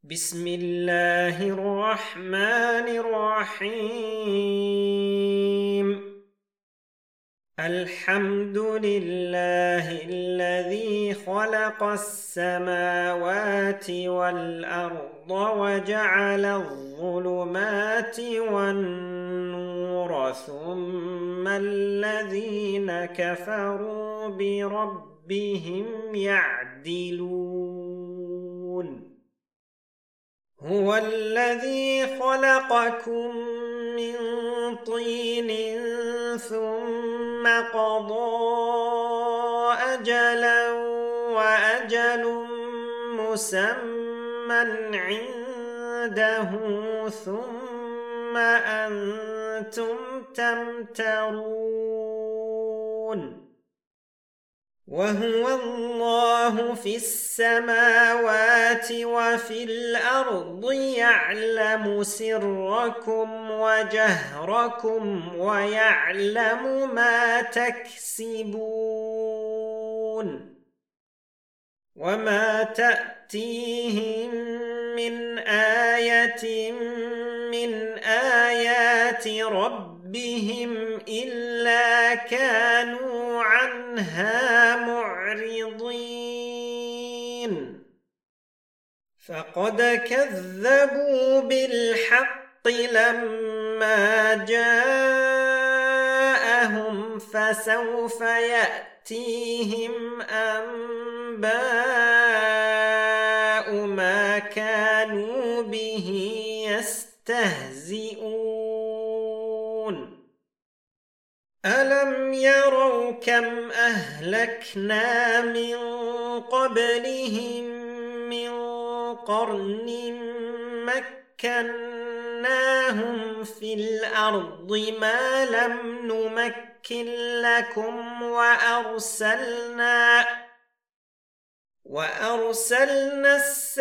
بسم الله الرحمن الرحيم. الحمد لله الذي خلق السماوات والأرض وجعل الظلمات والنور ثم الذين كفروا بربهم يعدلون. هو الذي خلقكم من طين ثم قضى أجلا وأجل مسمى عنده ثم أنتم تمترون. وهو الله في السماوات وفي الأرض يعلم سركم وجهركم ويعلم ما تكسبون. وما تأتيهم من آية من آيات ربهم إلا كانوا عنها معرضين. فقد كذبوا بالحق لما جاءهم فسوف يأتيهم أنباء ما كانوا به يستهزئون. ألم يروا كم أهلكنا من قبلهم من قرن مكناهم في الأرض ما لم نمكن لكم وأرسلنا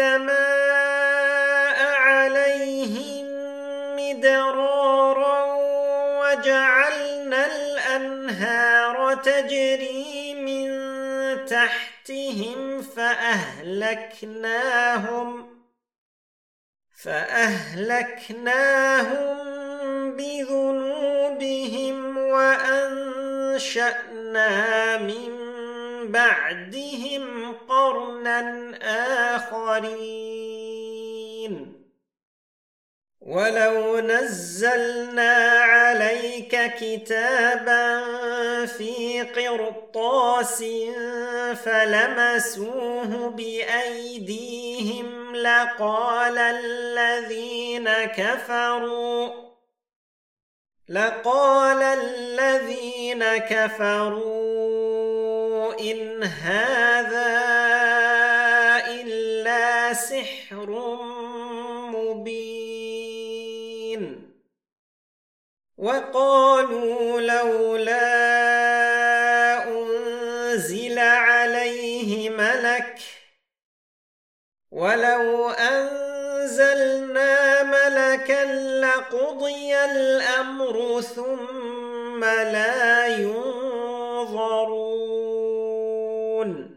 السماء عليهم مدرارا وجعلنا الأنهار تجري من تحتهم فأهلكناهم بذنوبهم وأنشأنا من بعدهم قرنا آخرين. ولو نزلنا عليك كتابا في قرطاس فلمسوه بأيديهم لقال الذين كفروا إن هذا إلا سحر مبين. وقالوا لولا أنزل عليه ملك ولو أنزلنا ملكا لقضي الأمر ثم لا ينظرون.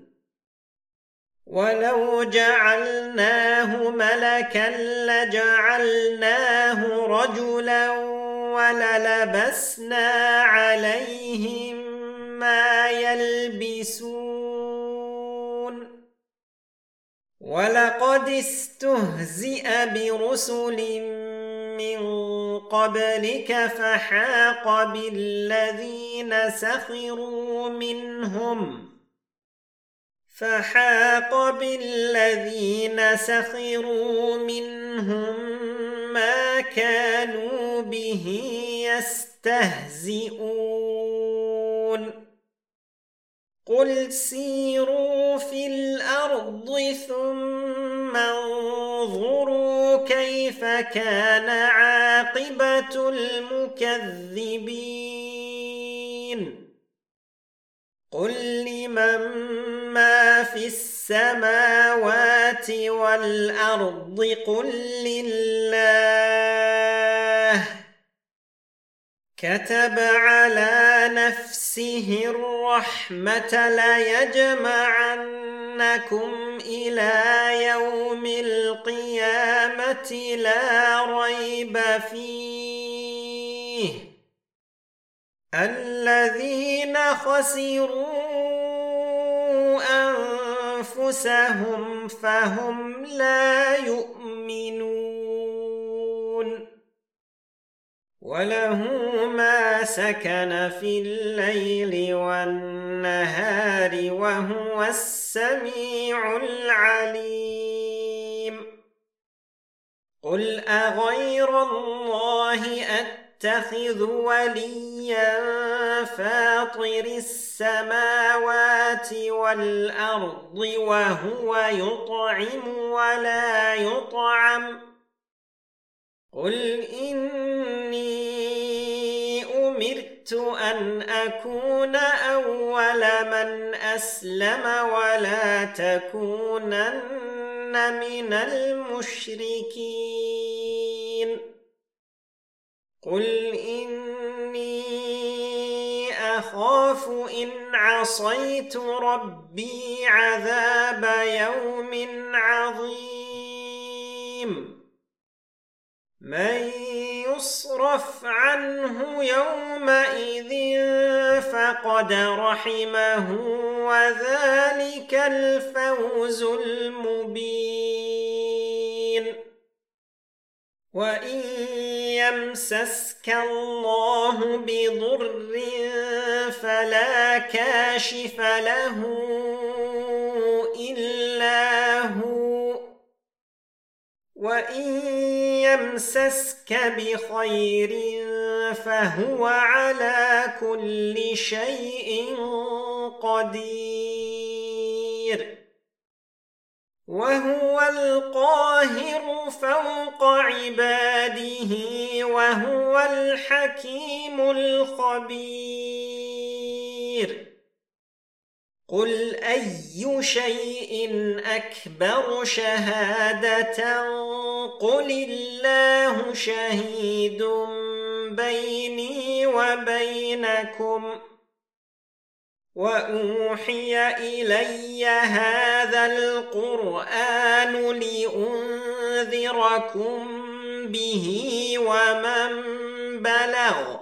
ولو جعلناه ملكا لجعلناه رجلا وللبسنا عليهم ما يلبسون. ولقد استهزئ برسل من قبلك فحاق بالذين سخروا منهم ما كانوا به يستهزئون. قل سيروا في الأرض ثم انظروا كيف كان عاقبة المكذبين. قل لمن ما في السماوات والأرض قل لله. كتب على نفسه الرحمة ليجمعنكم إلى يوم القيامة لا ريب فيه الذين خسروا أنفسهم فهم لا يؤمنون وله ما سكن في الليل والنهار وهو السميع العليم قل أغير الله أتخذ وليا فاطر السماوات والأرض وهو يطعم ولا يطعم قل إني أمرت أن أكون أول من أسلم ولا تكونن من المشركين قل إني أخاف إن عصيت ربي عذاب يوم عظيم من يصرف عنه يومئذ فقد رحمه وذلك الفوز المبين وإن يمسسك الله بضر فلا كاشف له إلا هو وإن يمسسك بخير فهو على كل شيء قدير وهو القاهر فوق عباده وهو الحكيم الخبير قل أي شيء أكبر شهادة قل الله شهيد بيني وبينكم وأوحي إلي هذا القرآن لأنذركم به ومن بلغ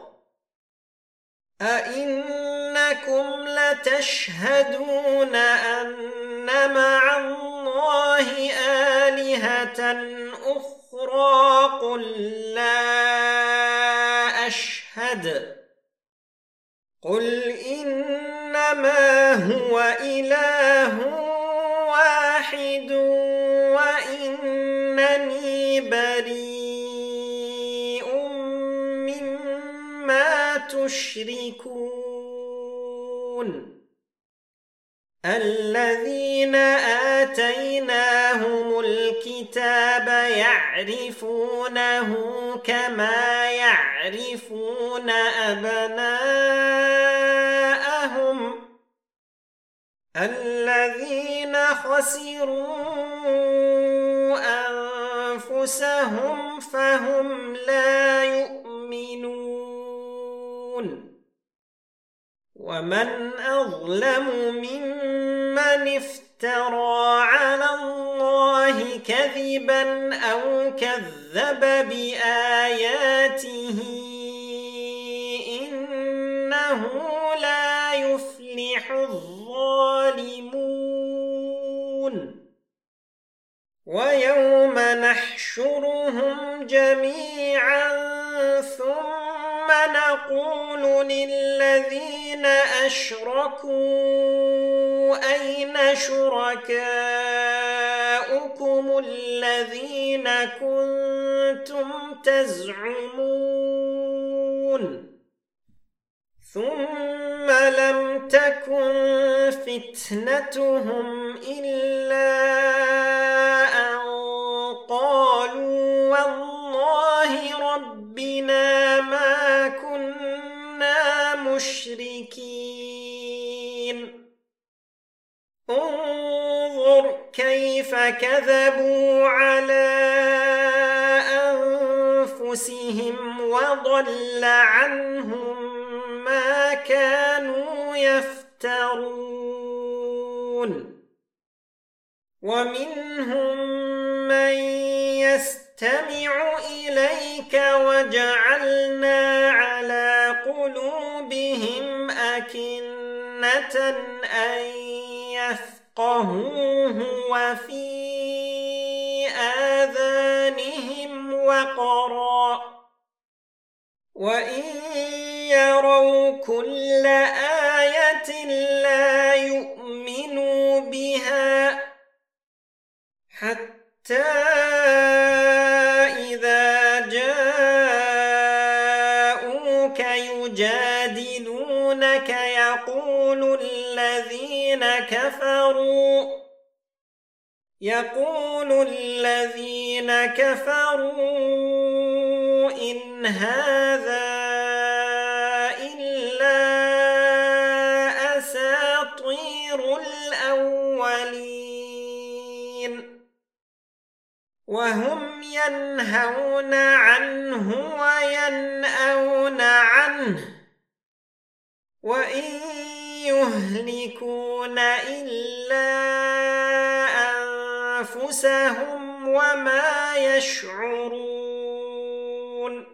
أئنكم لتشهدون أن مع الله آلهة أخرى قل لا أشهد قل إنما هو إله واحد وإنني بريء مما تشركون الذين آتيناهم الكتاب يعرفونه كما يعرفون أبناءهم الذين خسروا أنفسهم فهم لا يؤمنون ومن أظلم ممن افترى على الله كذبا أو كذب بآياته إنه لا يفلح الظالمون ويوم نحشرهم جميعا ثم نقول للذين أشركوا أين شركاؤكم الذين كنتم تزعمون ثم لم تكن فتنتهم إلا أن قالوا والله ربنا ما كنا مشركين انظر كيف كذبوا على أنفسهم وضل عنهم ما كانوا يفترون ومنهم من نستمع إليك وجعلنا على قلوبهم أكنة أن يفقهوه وفي آذانهم وقرا وإن يروا كل آية لا يؤمنوا بها حتى إذا جاءوك يجادلونك يقول الذين كفروا إن هذا إلا أساطير الأولين وهم ينهون عنه وينأون عنه وإن يهلكون إلا أنفسهم وما يشعرون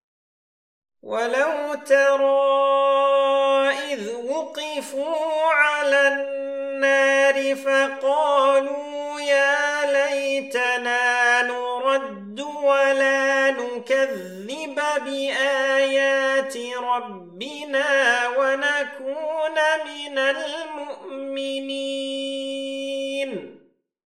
ولو ترى إذ وقفوا على النار فقالوا يا ليتنا نرد ولا نكذب بآيات ربنا ونكون من المؤمنين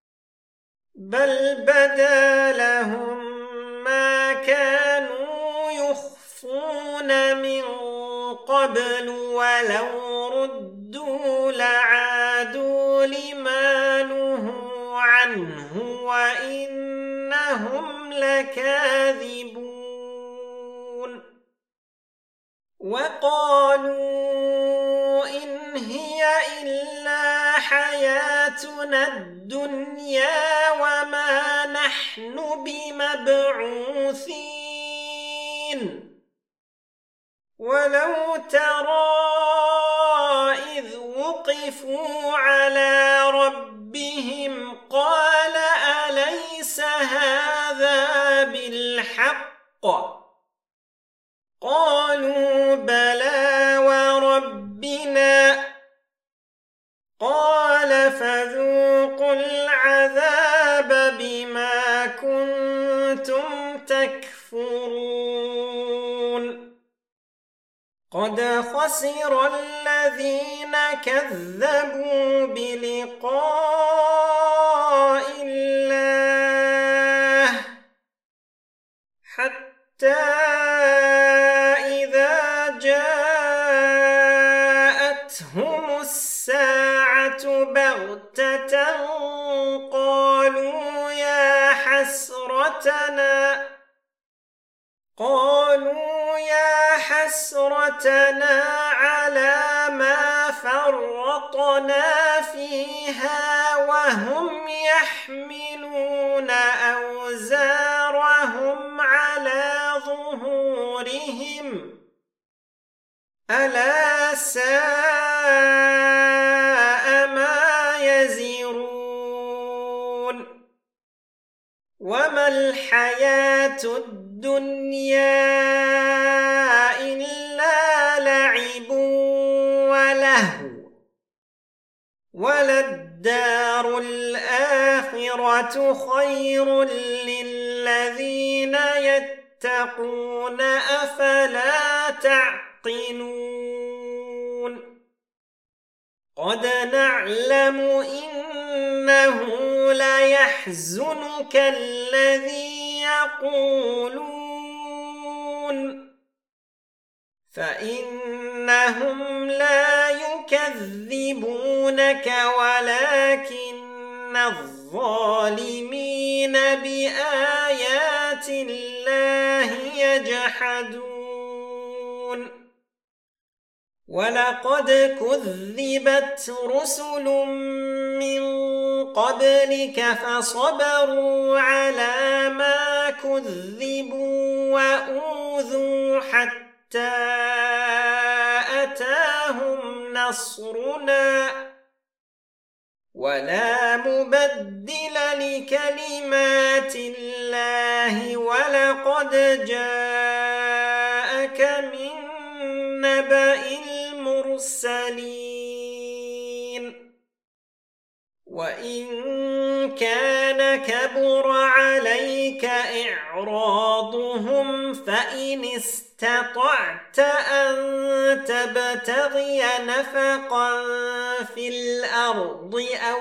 بل بدا لهم ما كانوا يخفون من قبل ولو ردوا لعادوا لما نهوا عنه وإنهم لكاذبون وقالوا إن هي إلا حياتنا الدنيا وما نحن بمبعوثين ولو ترى إذ وقفوا على ربهم قال أليس هذا بالحق قالوا بلى وربنا قال فذوقوا العذاب بما كنتم تكفرون قد خسر الذين كذبوا بلقاء الله حتى إذا جاءتهم الساعة بغتة قالوا يا حسرتنا على ما فرطنا فيها وهم يحملون أوزارهم على ظهورهم ألا ساء ما يزرون وما الحياة الدنيا إلا لعب ولهو وللدار الآخرة خير للذين يتقون أفلا تعقلون قد نعلم إنه ليحزنك الذي يقولون فإنهم لا يكذبونك ولكن الظالمين بآيات الله يجحدون ولقد كذبت رسل من قبلك فصبروا على ما كذبوا وأوذوا حتى أتاهم نصرنا ولا مبدل لكلمات الله ولقد جاءك من نبأ المرسلين وإن كان كبر عليك إعراضهم فإن استطعت أن تبتغي نفقا في الأرض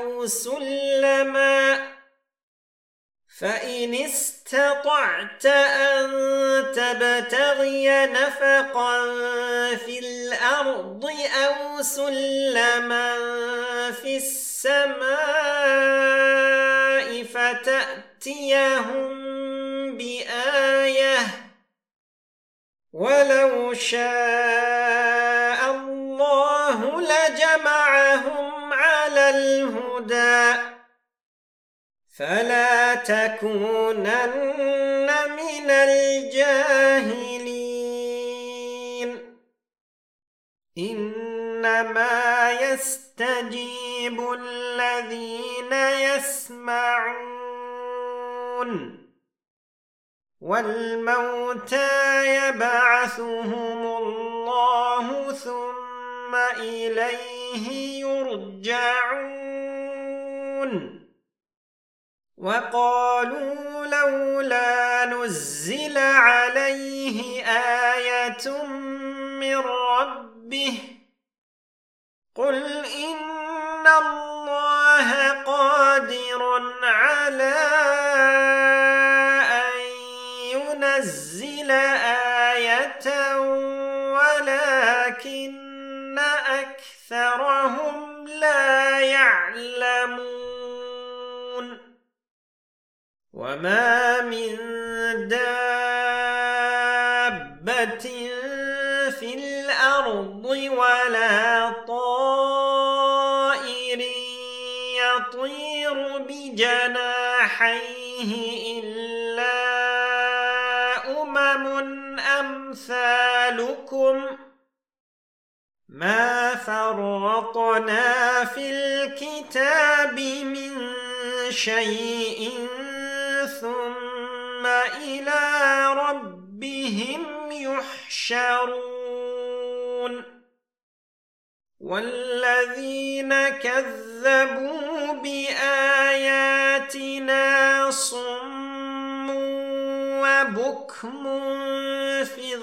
أو سلما في السماء فتأتيهم بآية ولو شاء الله لجمعهم على الهدى فلا تكونن من الجاهلين إنما يستجيب الذين يسمعون والموتى يبعثهم الله ثم إليه يرجعون وقالوا لولا نزل عليه آية من ربه قل إن الله قادر على أن ينزل آية ولكن أكثرهم لا يعلمون وما من دابة في الأرض ولا طائر يطير بجناحيه إلا أمم أمثالكم ما فرطنا في الكتاب من شيء ثم إلى ربهم يحشرون والذين كذبوا بآياتنا صم وبكم في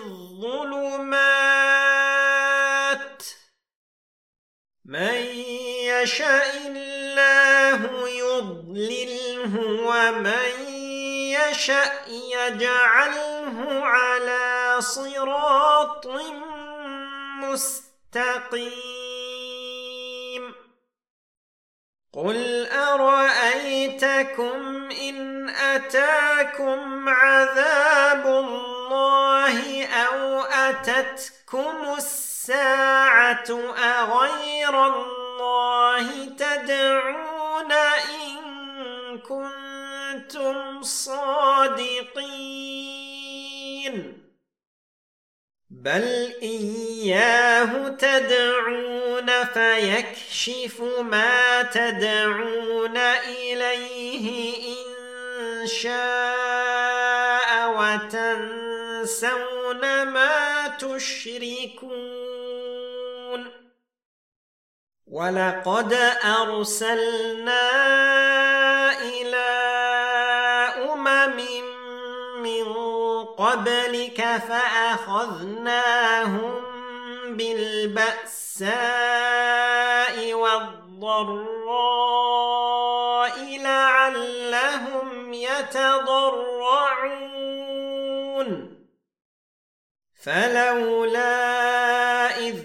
الظلمات من يشاء الله يضلله ومن يشاء يجعله على صراط مستقيم قل أرأيتكم إن أتاكم عذاب الله أو أتتكم الساعة أغير الله تدعون إن كنتم صادقين بل إياه تدعون فيكشف ما تدعون إليه إن شاء وتنسون ما تشركون ولقد أرسلنا إلى أمم من قبلك فأخذناهم بالبأساء والضراء لعلهم يتضرعون فلولا إذ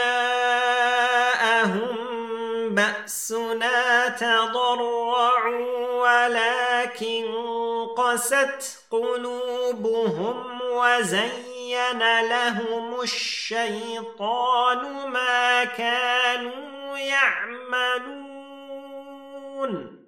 جاءهم بأسنا تضرعوا ولكن قست قلوبهم وزين لهم الشيطان ما كانوا يعملون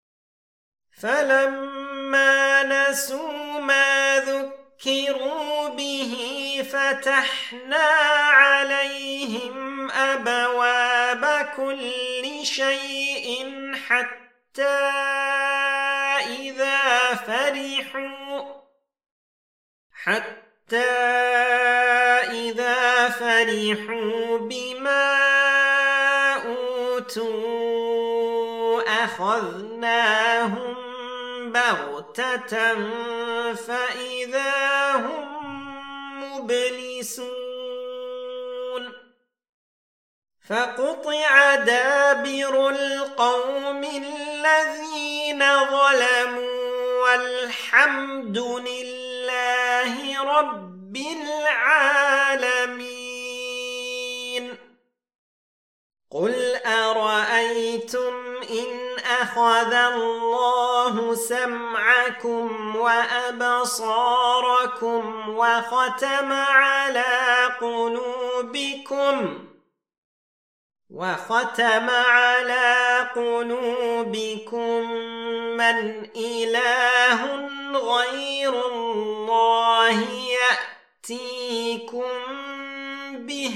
فلما نسوا ما ذكروا به فتحنا عليهم أبواب كل شيء حتى إذا فرحوا بما أوتوا أخذناهم بغتة فإذا هم مبلسون فقطع دابر القوم الذين ظلموا والحمد لله رب العالمين قل أرأيتم إن أخذ الله سمعكم وأبصاركم وختم على قلوبكم من إله غير الله يأتيكم به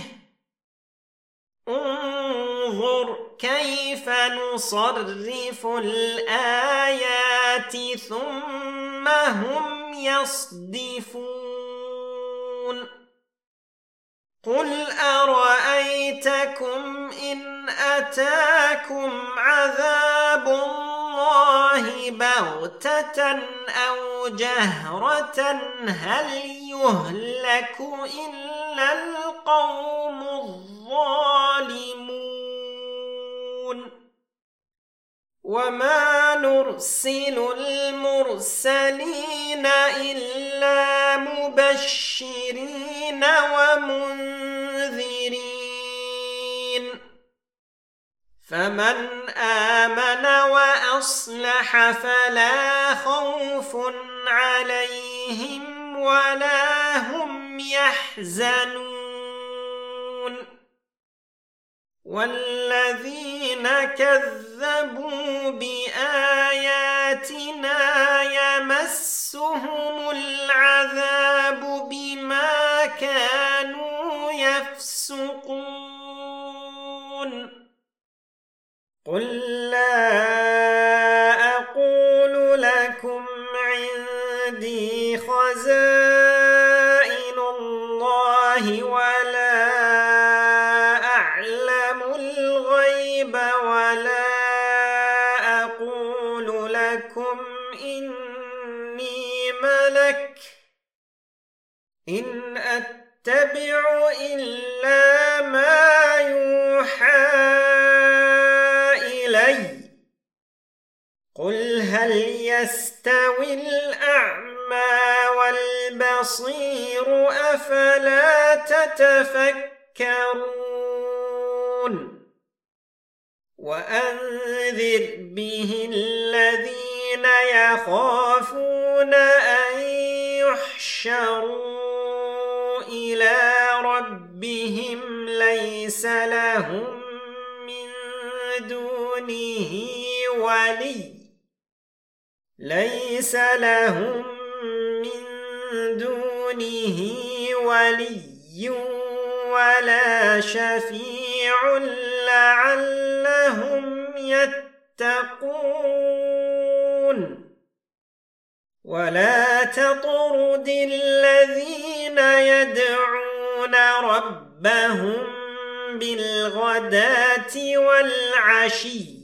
انظر كيف نصرف الآيات ثم هم يصدفون قل أرأيتكم إن أتاكم عذاب الله بغتة أو جهرة هل يهلك إلا القوم الظالمون وما نرسل المرسلين إلا مبشرين ومنذرين فمن آمن وأصلح فلا خوف عليهم ولا هم يحزنون والذين كذبوا بآياتنا يمسهم العذاب بما كانوا يفسقون قل لا أقول لكم عندي خزائن الله ولا أعلم الغيب ولا أقول لكم إني ملك إن أتبع إلا ما يوحى إلي قل هل يستوي الأعمى والبصير أفلا تتفكرون وأنذر به الذين يخافون أن يحشروا إلى ربهم ليس لهم من دونه ولي ولا شفيع لعلهم يتقون ولا تطرد الذين يدعون ربهم بالغداة والعشي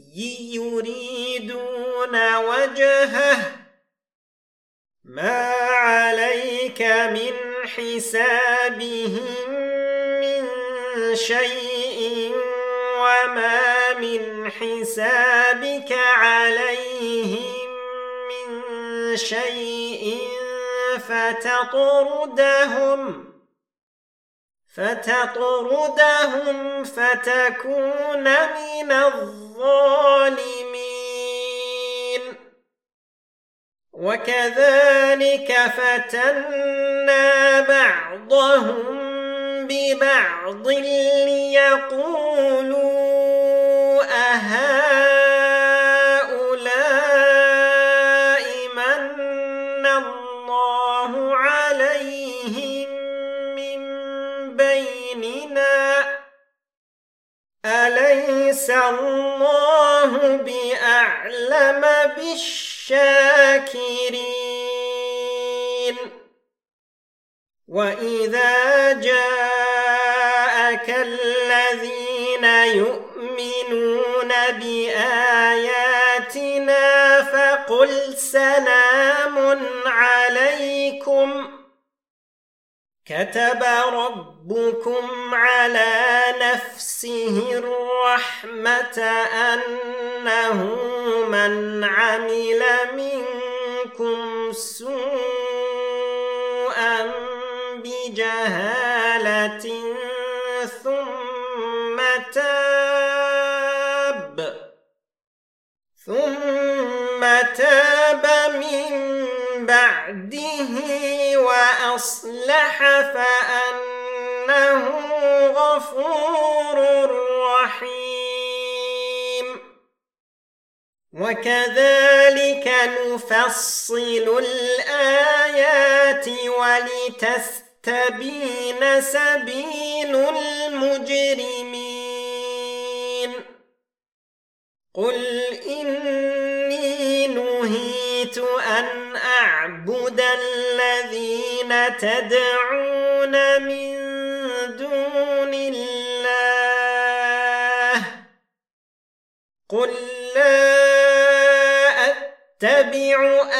يريدون وجهه ما عليك من حسابهم من شيء وما من حسابك عليهم من شيء فتطردهم فتكون من الظالمين وكذلك فتنا بعضهم ببعض ليقولوا أهؤلاء من الله عليهم من بيننا أليس الله بأعلم أعلم بالشاكرين وإذا جاءك الذين يؤمنون بآياتنا فقل سلام عليكم كتب ربكم على نفسه الرحمة أنه من عمل منكم سوءا بجهالة ثم تاب من بعده وأصلح فأنه غفور رحيم وكذلك نفصل الآيات ولتستبين سبيل المجرمين قل إني نهيت أن أعبد الذين تدعون من دون الله قل لا أتبع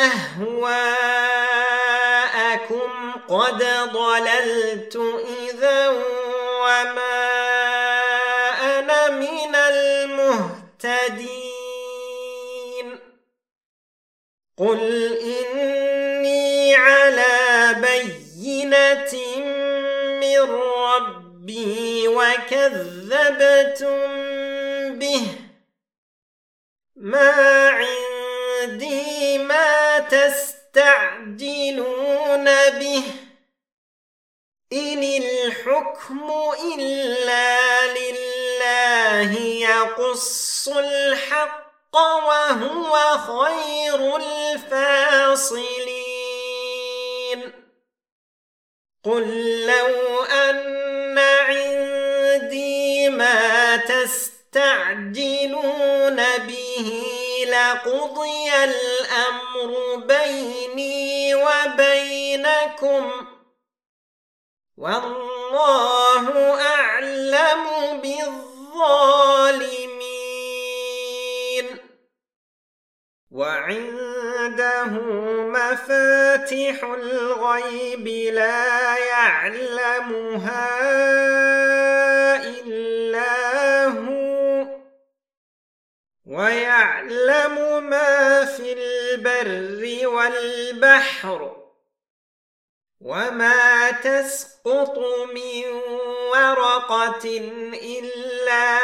أهواءكم قد ضللت إذا وما أنا من المهتدين قل إني على بينة من ربي وكذبتم به ما عندي ما تستعجلون به إن الحكم إلا لله يقص الحق وهو خير الفاصلين قل لو أن عندي ما تستعجلون به لقضي الأمر بيني وبينكم والله أعلم بالظالمين وعنده مفاتح الغيب لا يعلمها إلا هو ويعلم ما في البر والبحر وما تسقط من ورقة إلا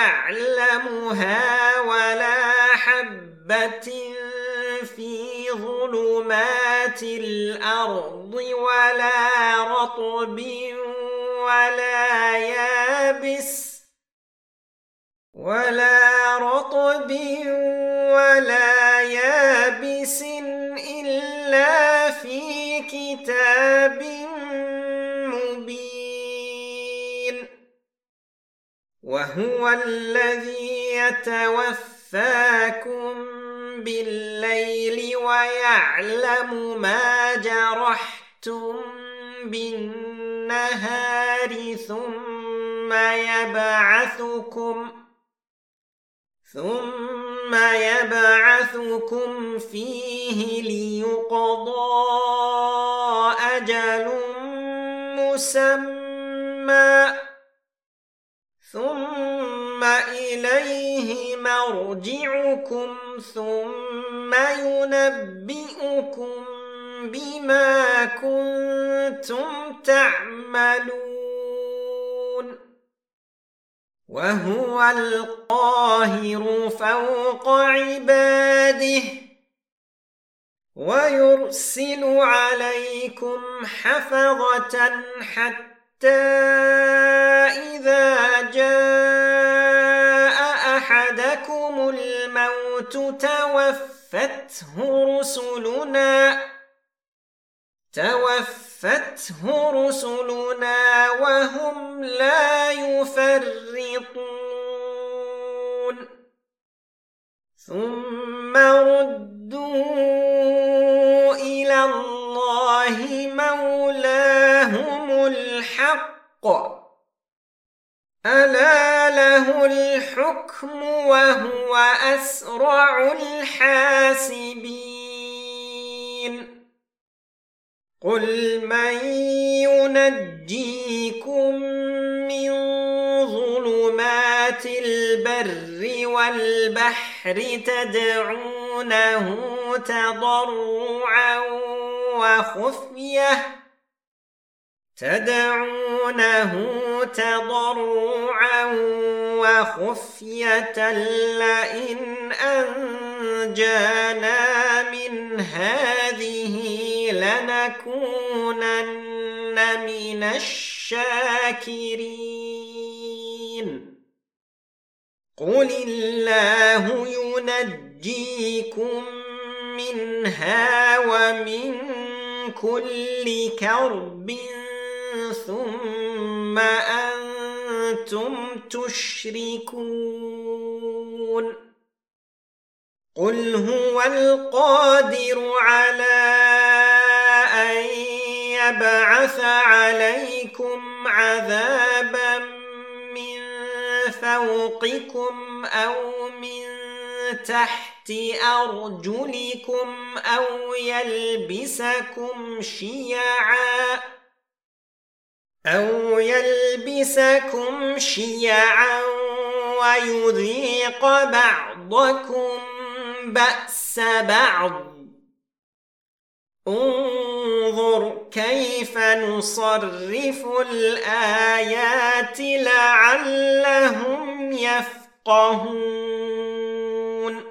يعلمها ولا حبة في ظلمات الأرض ولا رطب ولا يابس إلا في كتاب مبين وهو الذي يتوفاكم بالليل ويعلم ما جرحتم بالنهار ثم يبعثكم فيه ليقضى أجل مسمى ثم إليه مرجعكم ثم ينبئكم بما كنتم تعملون وهو القاهر فوق عباده ويرسل عليكم حفظة حتى إذا جاء أحدكم الموت توفته رسلنا وهم لا يفرطون ثم ردوا إلى الله مولاهم الحق ألا له الحكم وهو أسرع الحاسبين قل من ينجيكم من ظلمات البر والبحر تدعونه تضرعا وخفية لئن أنجانا من هذه لنكونن من الشاكرين قل الله ينجيكم منها ومن كل كرب ثم أنتم تشركون قل هو القادر على أن يبعث عليكم عذابا من فوقكم أو من تحت أرجلكم أو يلبسكم شيعا ويذيق بعضكم بأس بعض انظر كيف نصرف الآيات لعلهم يفقهون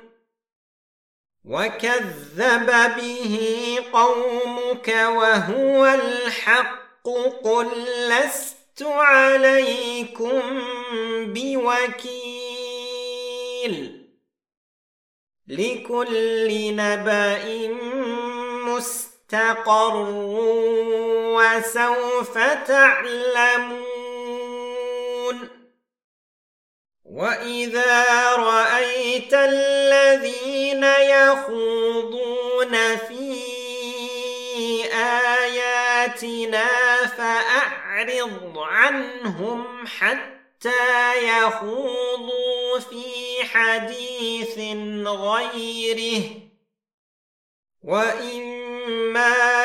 وكذب به قومك وهو الحق قل لست عليكم بوكيل لكل نبأ مستقر وسوف تعلمون وإذا رأيت الذين يخوضون في آياتنا فأعرض عنهم حتى يخوضوا في حديث غيره وإما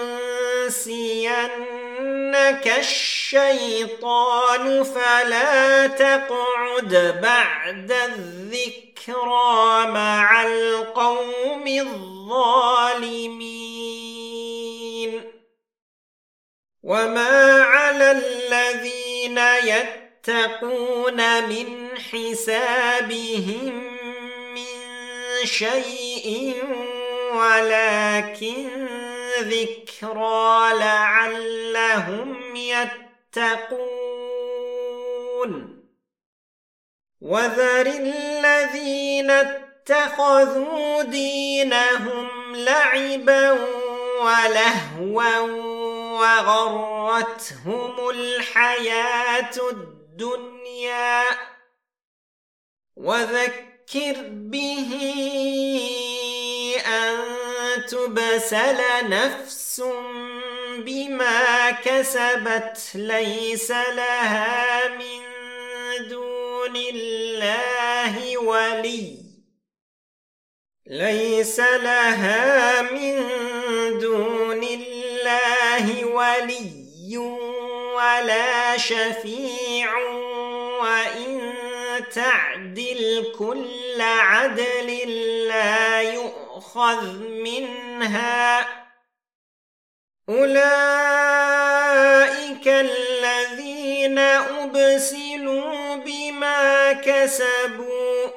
ينسينك الشيطان فلا تقعد بعد الذكرى مع القوم الظالمين وما على الذين يتقون من حسابهم من شيء ولكن ذكرى لعلهم يتقون وذر الذين اتخذوا دينهم لعبا ولهوا وغرتهم الحياة الدنيا وذكر به أن تبسل نفس بما كسبت ليس لها من دون الله ولي ولا شفيع وإن تعدل كل عدل لا يؤخذ منها أولئك الذين أبسلوا بما كسبوا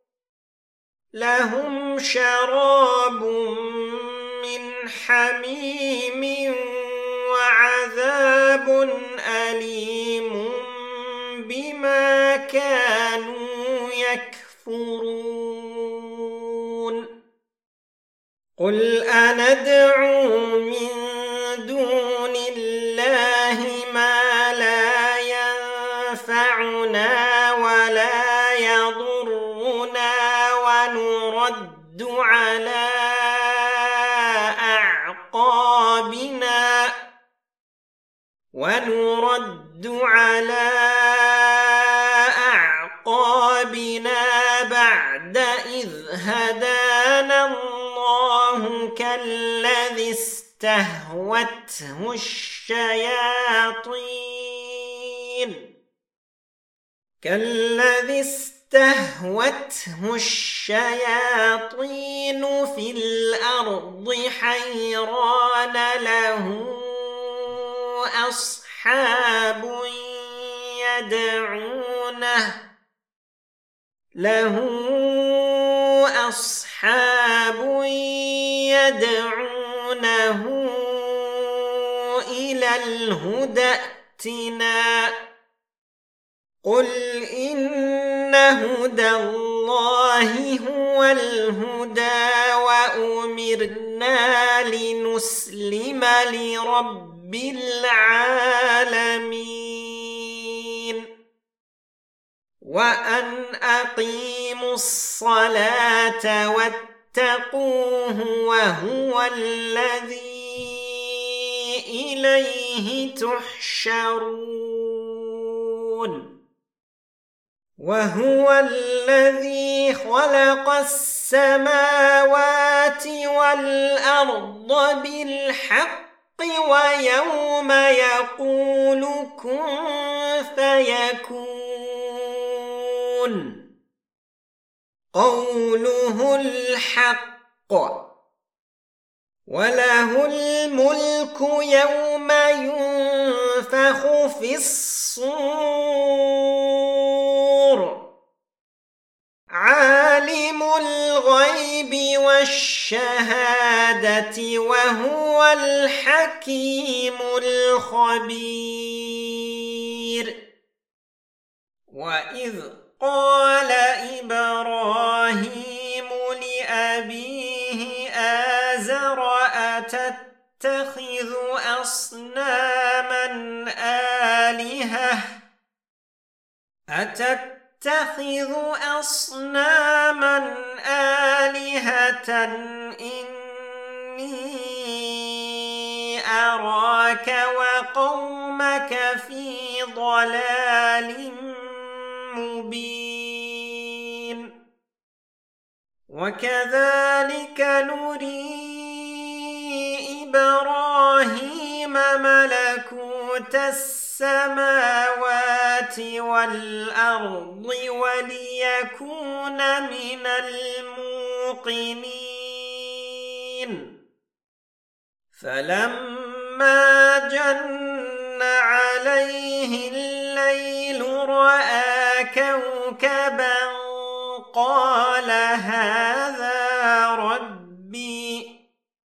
لهم شراب من حميم وعذاب أليم بما كانوا يكفرون قل أندعو من دون الله ما لا ينفعنا ولا يضرنا ونرد أعقابنا ونرد على أعقابنا بعد إذ هدانا الله كالذي استهوته الشياطين في الأرض حيران له أصحاب يدعونه إلى الهدى ائتنا قل إن هدى الله هو الهدى وأمرنا لنسلم لرب العالمين وأن أقيموا الصلاة واتقوه وهو إليه تحشرون وهو الذي خلق السماوات والأرض بالحق ويوم يقول كن فيكون قوله الحق وله الملك يوم ينفخ في الصور عالم الغيب والشهادة وهو الحكيم الخبير وإذ قال إبراهيم لأبيه آزر أتتخذ أصناما آلهة إني أراك وقومك في ضلال مبين وكذلك نري إبراهيم ملكوت السماوات والأرض وليكون من الموقنين فلما جن عليه الليل رأى كوكبا قال هذا ربي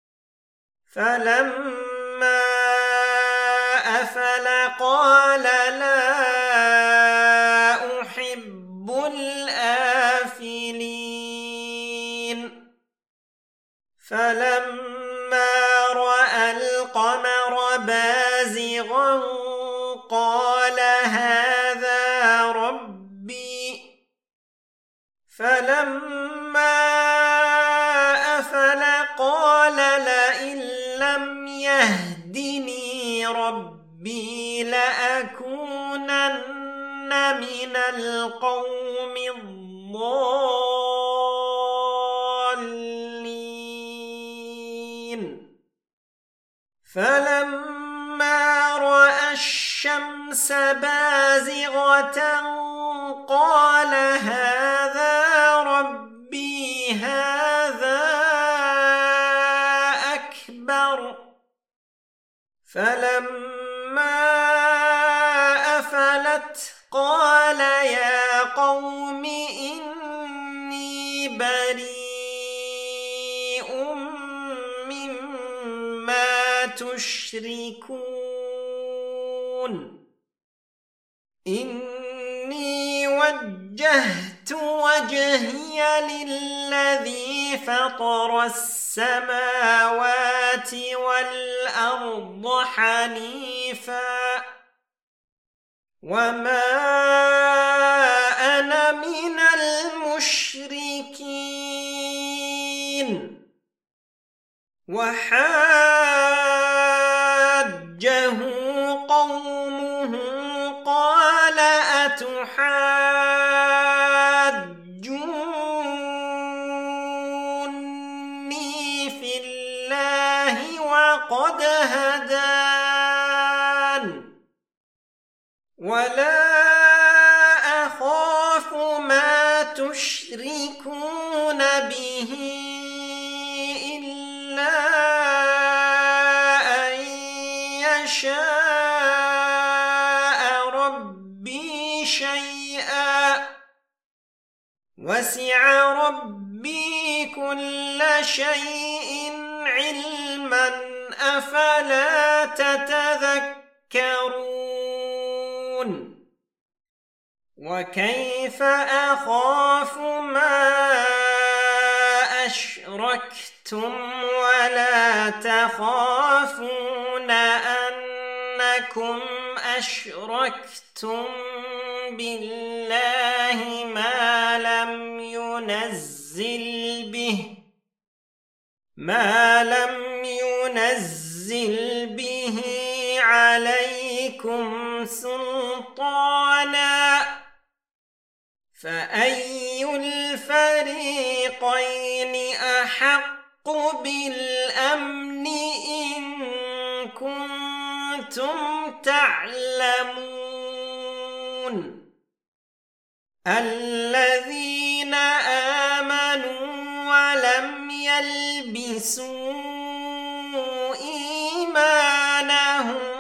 فلما أفل قال لا أحب الآفلين فلما رأى القمر بازغا قال هذا ربي فلما أفل قال لئن لم يهدني ربي لأكونن من القوم الضالين فلما رأى الشمس بازغة قال هذا ربي هذا أكبر فلما أفلت قال يا قوم إني بريء مما تشركون إني وجهت وجهي للذي فطر السماوات والأرض حنيفا وما أنا من المشركين وحاجه قومه قال أتحاجوني في الله وقد هدان ولا أخاف ما تشركون به إلا أن يشاء ربي شيئا وسع ربي كل شيء علما أفلا تتذكرون وكيف أخاف ما أشركتم ولا تخافون أنكم أشركتم بالله ما لم ينزل به عليكم سلطانا فأي الفريقين أحق بالأمن إن كنتم تعلمون الذين آمنوا ولم يلبسوا إيمانهم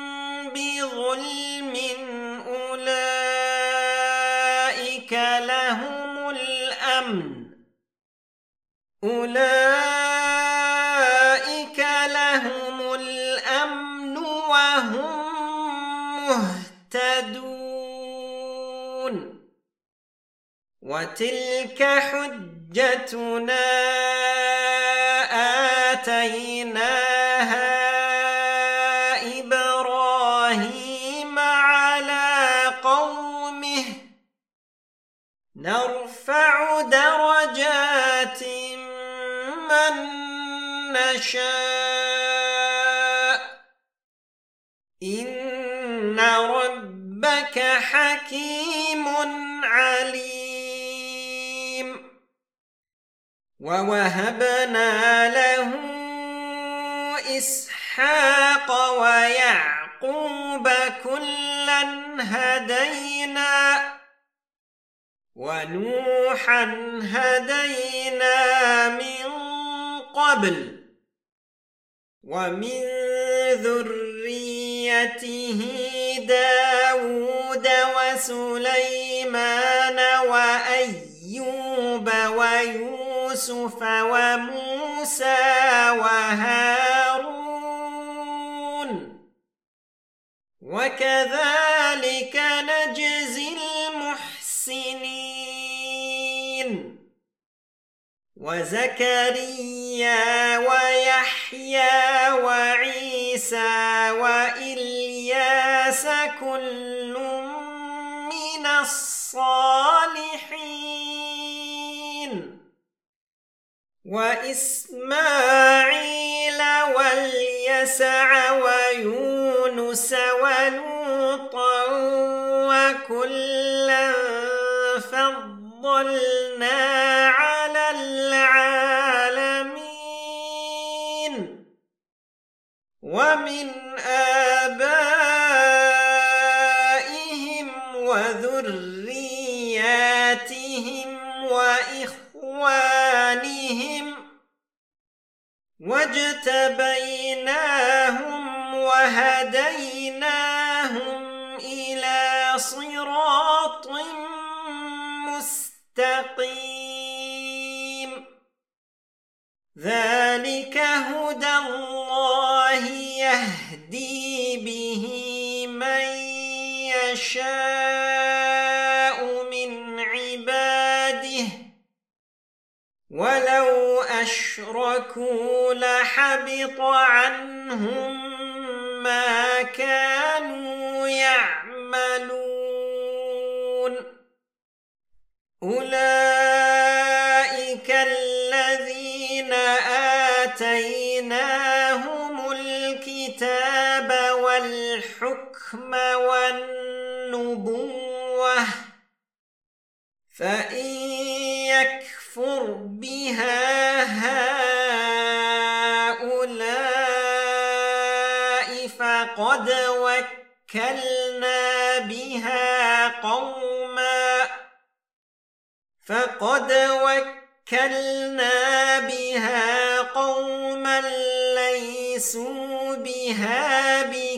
بظلم أولئك لهم الأمن وهم مهتدون وتلك حجتنا آتيناها إبراهيم على قومه نرفع درجات من نشاء إن ربك حكيم عليم ووهبنا له إسحاق ويعقوب كلا هدينا ونوحا هدينا من قبل ومن ذريته داود وسليمان وأيوب ويوسف وموسى وهارون وكذلك نجزي المحسنين وزكريا ويحيى وعيسى وإلياس كل من الصالحين وإسماعيل واليسع ويونس ولوطا وكلا فضلنا على العالمين ومن آبائهم وذرياتهم وإخوانهم واجتبيناهم وهديناهم إلى صراط مستقيم ذلك هدى الله يهدي به من يشاء من عباده ولو أشركوا لحبط عنهم ما كانوا يعملون أولئك الذين آتيناهم والحكم والنبوة فإن يكفر بها هؤلاء فقد وكلنا بها قوما ليسوا بها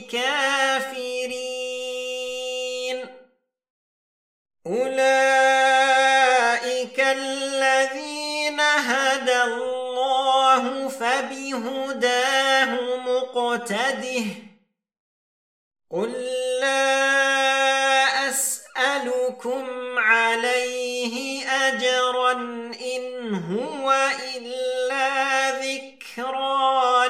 بكافرين أولئك الذين هدى الله فبهداه مقتده قل لا أسألكم عليه أجرا إن هو إلا ذكرى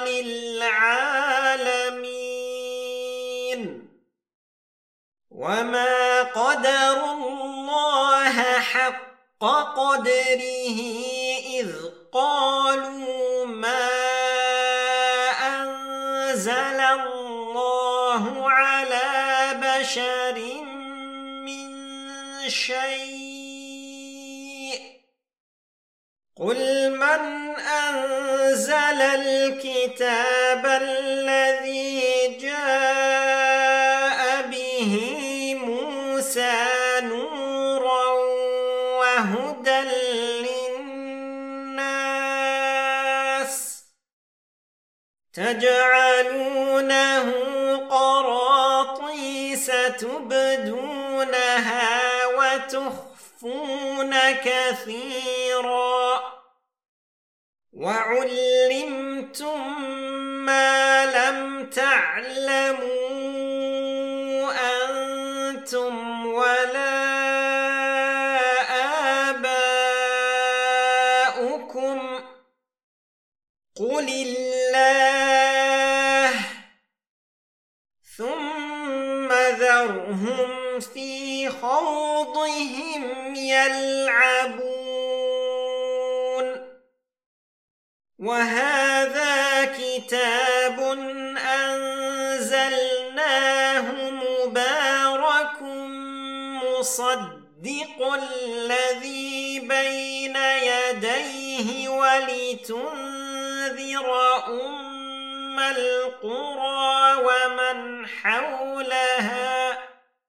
للعالمين وما قدروا الله حق قدره إذ قالوا ما أنزل الله على بشر من شيء قل من أنزل الكتاب الذي جاء به موسى نورا وهدى للناس تجعلونه قراطيس تبدونها وتخفون كثيرا وعلمتم ما لم تعلموا أنتم ولا آباؤكم قل الله ثم ذرهم في خوضهم يلعبون وهذا كتاب أنزلناه مبارك مصدق الذي بين يديه ولتنذر أم القرى ومن حولها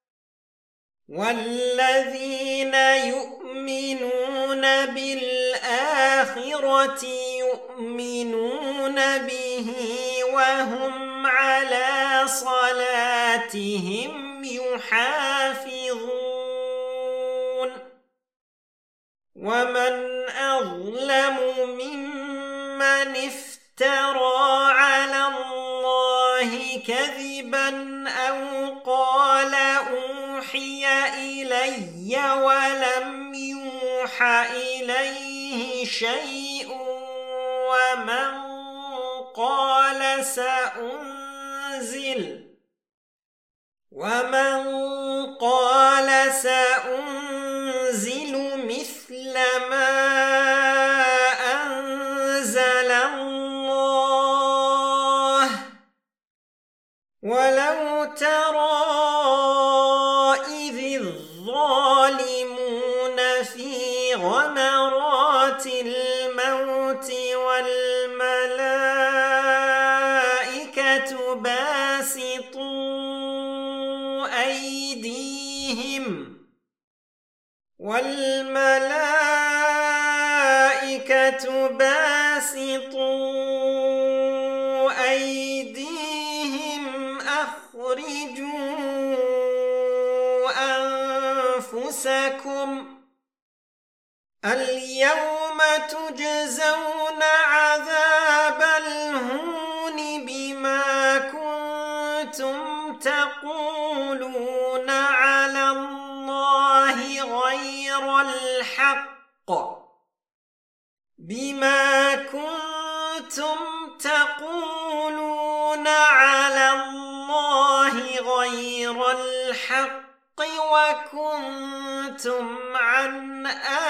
والذين يؤمنون بالآخرة يؤمنون به وهم على صلاتهم يحافظون ومن أظلم ممن افترى على الله كذبا أو قال أوحي إلي ولم يوح إليه شيء ومن قال سأنزل مثل ما أنزل الله ولو ترى إذ الظالمون في غمرات الموت والملائكة باسطوا أيديهم أخرجوا أنفسكم اليوم تجزون عذاب الهون بما كنتم تقولون على الله غير الحق وكنتم عن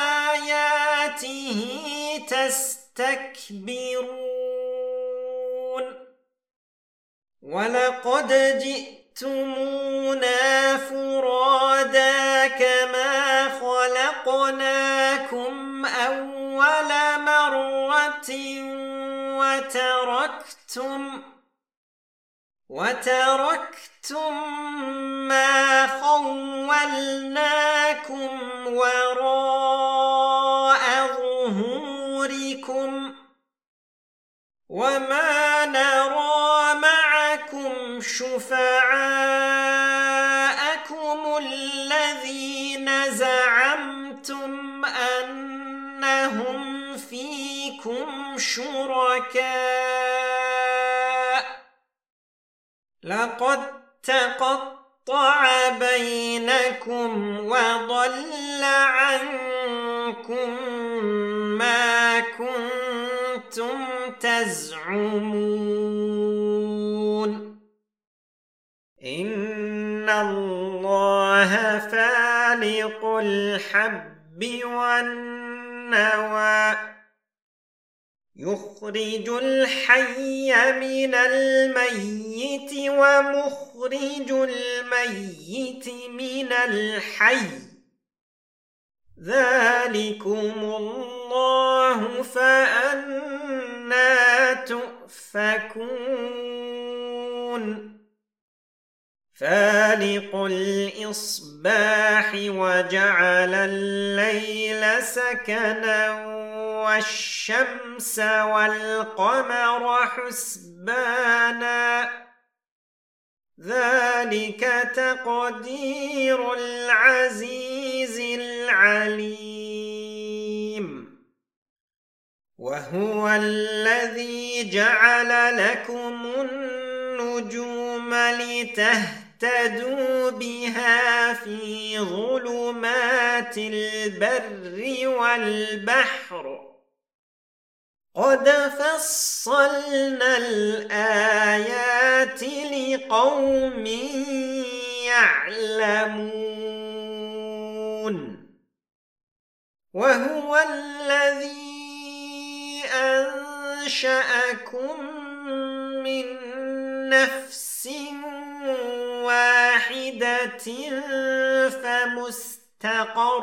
آياته تستكبرون ولقد جئتمونا فرادا كما خلقناكم أول مرة وتركتم ما خولناكم وراء ظهوركم وما نرى معكم شفعاءكم الذين زعمتم أنهم فيكم شركاء لقد تقطع بينكم وضل عنكم ما كنتم تزعمون إن الله فالق الحب والنوى يخرج الحي من الميت ومخرج الميت من الحي ذلكم الله فأنى تؤفكون فالق الإصباح وجعل الليل سكنا والشمس والقمر حسبانا ذلك تقدير العزيز العليم وهو الذي جعل لكم النجوم لتهتدوا بها في ظلمات البر والبحر قد فصلنا الآيات لقوم يعلمون وهو الذي أنشأكم من نفس واحدة فمستقر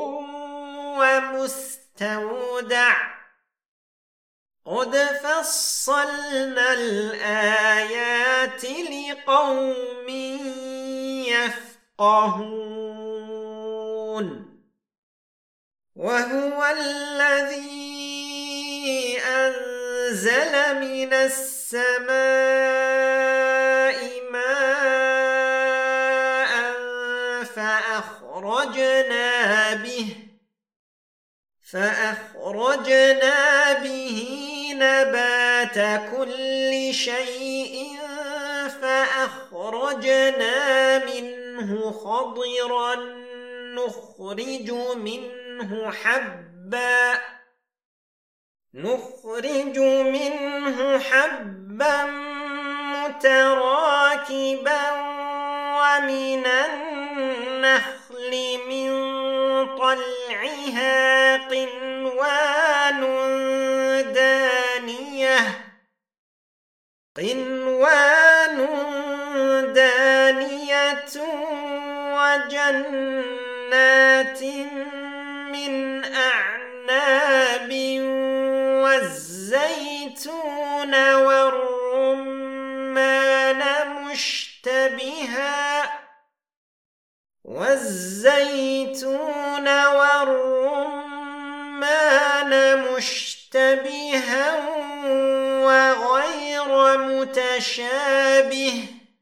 ومستودع قد فصلنا الآيات لقوم يفقهون وهو الذي أنزل من السماء ماء فأخرجنا به نبات كل شيء فأخرجنا منه خضرا نخرج منه حبا متراكبا ومن النخل من طلعها قنوان دانية وجنات من أعناب والزيتون والرمان مشتبها وغير متشابه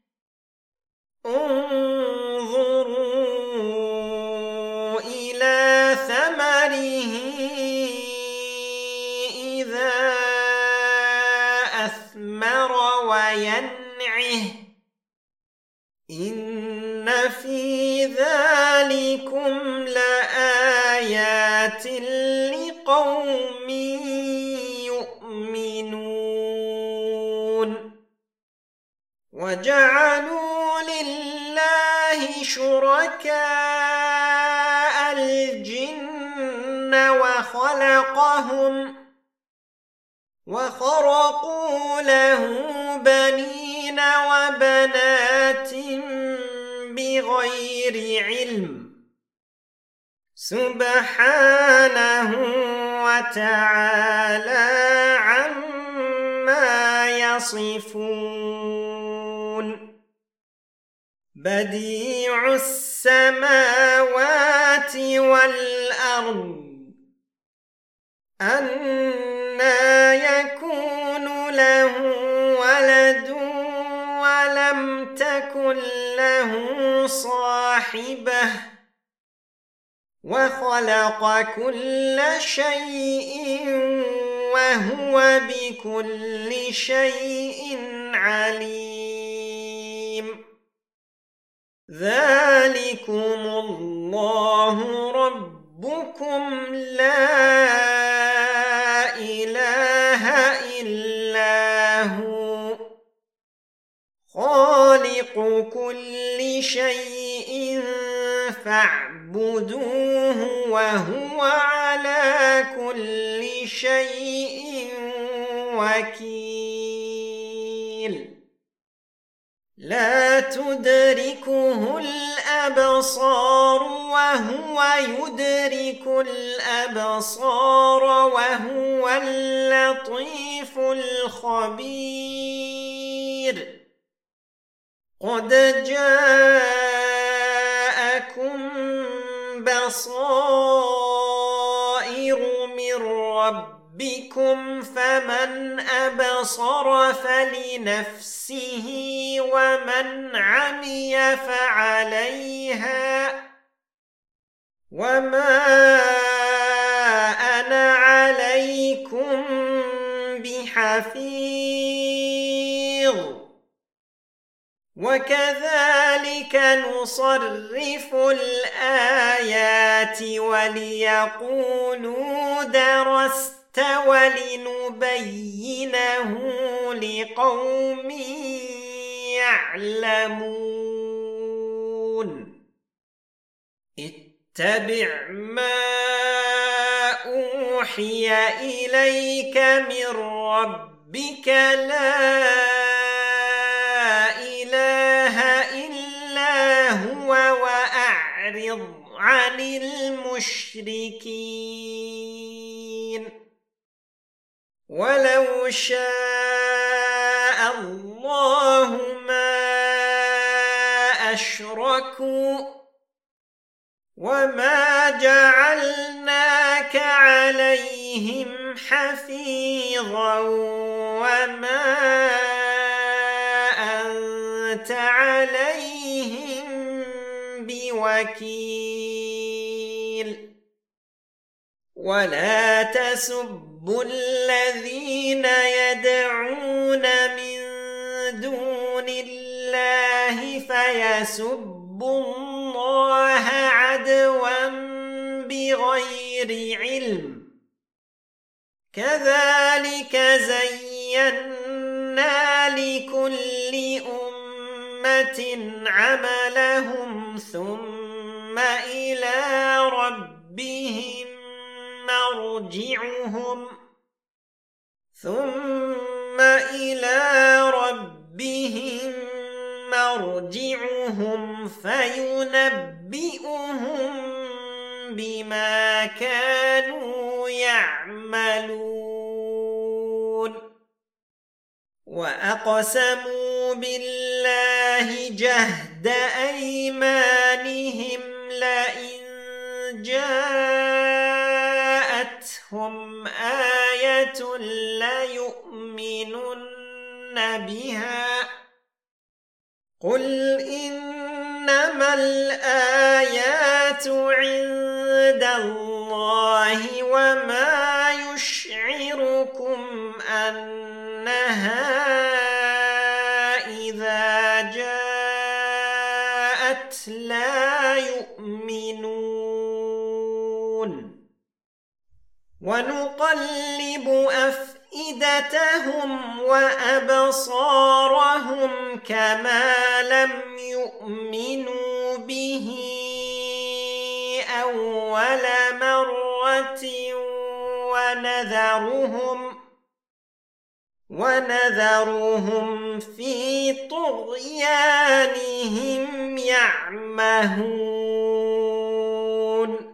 انظروا إلى ثمره إذا أثمر وينعه إن في ذلكم لآيات لقوم يؤمنون وجعلوا لله شركاء الجن وخرقوا له بنين وبنات بغير علم سبحانه وتعالى عما يصفون بديع السماوات والأرض أنى يكون له ولد ولم تكن له صاحبة وخلق كل شيء وهو بكل شيء عليم ذلكم الله ربكم لا إله إلا هو خالق كل شيء فاعبدوه وهو على كل شيء وكيل لا تدركه الأبصار وهو يدرك الأبصار وهو اللطيف الخبير قد جاءكم بصائر من ربكم فمن أبصر فلنفسه ومن عمي فعليها وما أنا عليكم بحفيظ وكذلك نصرف الآيات وليقولوا درست ولنبينه لقوم يعلمون اتبع ما أوحي إليك من ربك لا إله إلا هو وأعرض عن المشركين ولو شاء الله ما أشركوا وما جعلناك عليهم حفيظا وما أنت عليهم بوكيل ولا تسبوا الذين يدعون من دون الله فيسبوا الله عدوا بغير علم كذلك زينا لكل أمة عملهم ثم إلى ربهم مرجعهم فينبئهم بما كانوا يعملون وأقسموا بالله جهد أيمانهم لئن جاءتهم آية ليؤمنن بها قل إنما الآيات عند الله وما يشعركم أنها إذا جاءت لا يؤمنون ونقلب أفئدتهم وأبصارهم كما لم يؤمنوا به أول مرة ونذرهم في طغيانهم يعمهون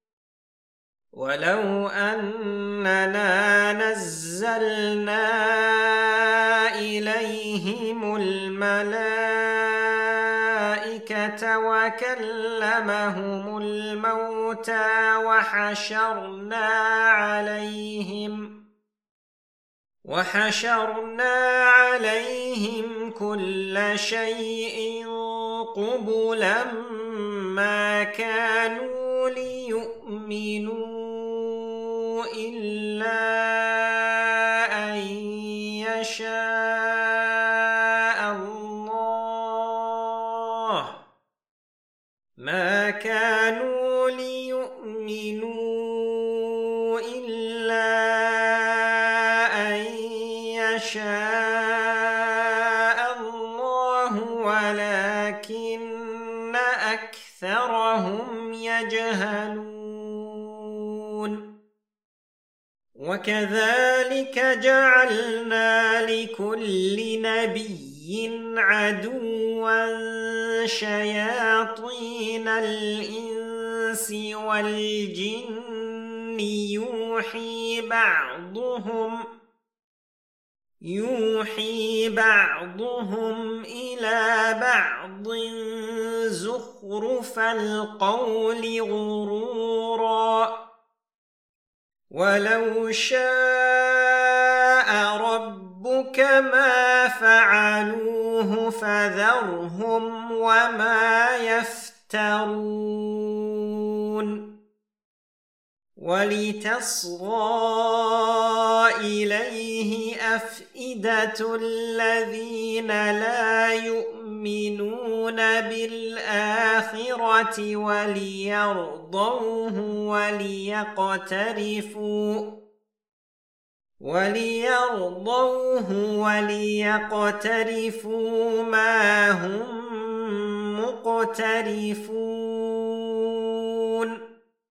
ولو أننا نزلنا إليهم الملائكة وكلمهم الموتى وحشرنا عليهم كل شيء قبلا ما كانوا ليؤمنوا إلا أن يشاء الله ما كانوا ليؤمنوا إلا أن يشاء الله ولكن أكثرهم يجهلون وكذلك جعلنا لكل نبي عدوا شياطين الإنس والجن يوحي بعضهم إلى بعض زخرف القول غرورا ولو شاء ربك ما فعلوه فذرهم وما يفترون ولتصغى إليه أفئدة الذين لا يؤمنون بالآخرة وليرضوه وليقترفوا ما هم مقترفون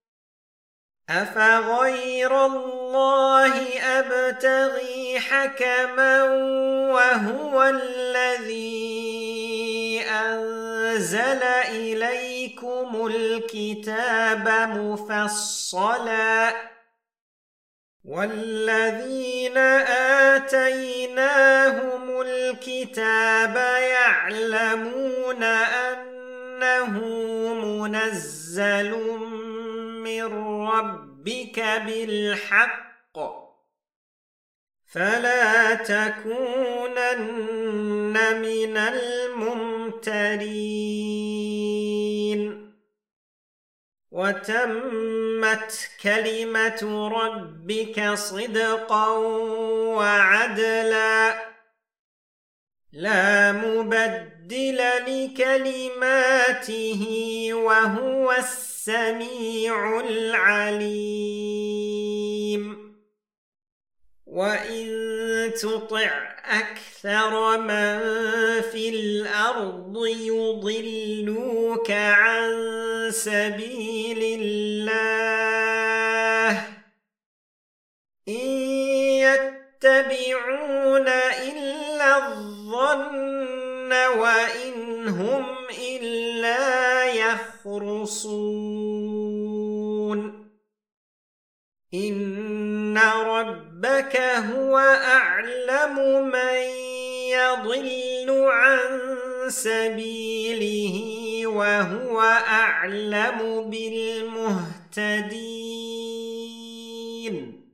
أفغير الله أبتغي حكما وهو الذي أنزل إليكم الكتاب مفصلا والذين آتيناهم الكتاب يعلمون أنه منزل من ربك بالحق فلا تكونن من الممترين وتمت كلمة ربك صدقا وعدلا لا مبدل لكلماته وهو السميع العليم وإن تطع أكثر من في الأرض يضلوك عن سبيل الله إن يتبعون إلا الظن وإن هم إلا يخرصون إن ربك هو أعلم من يضل عن سبيله وهو أعلم بالمهتدين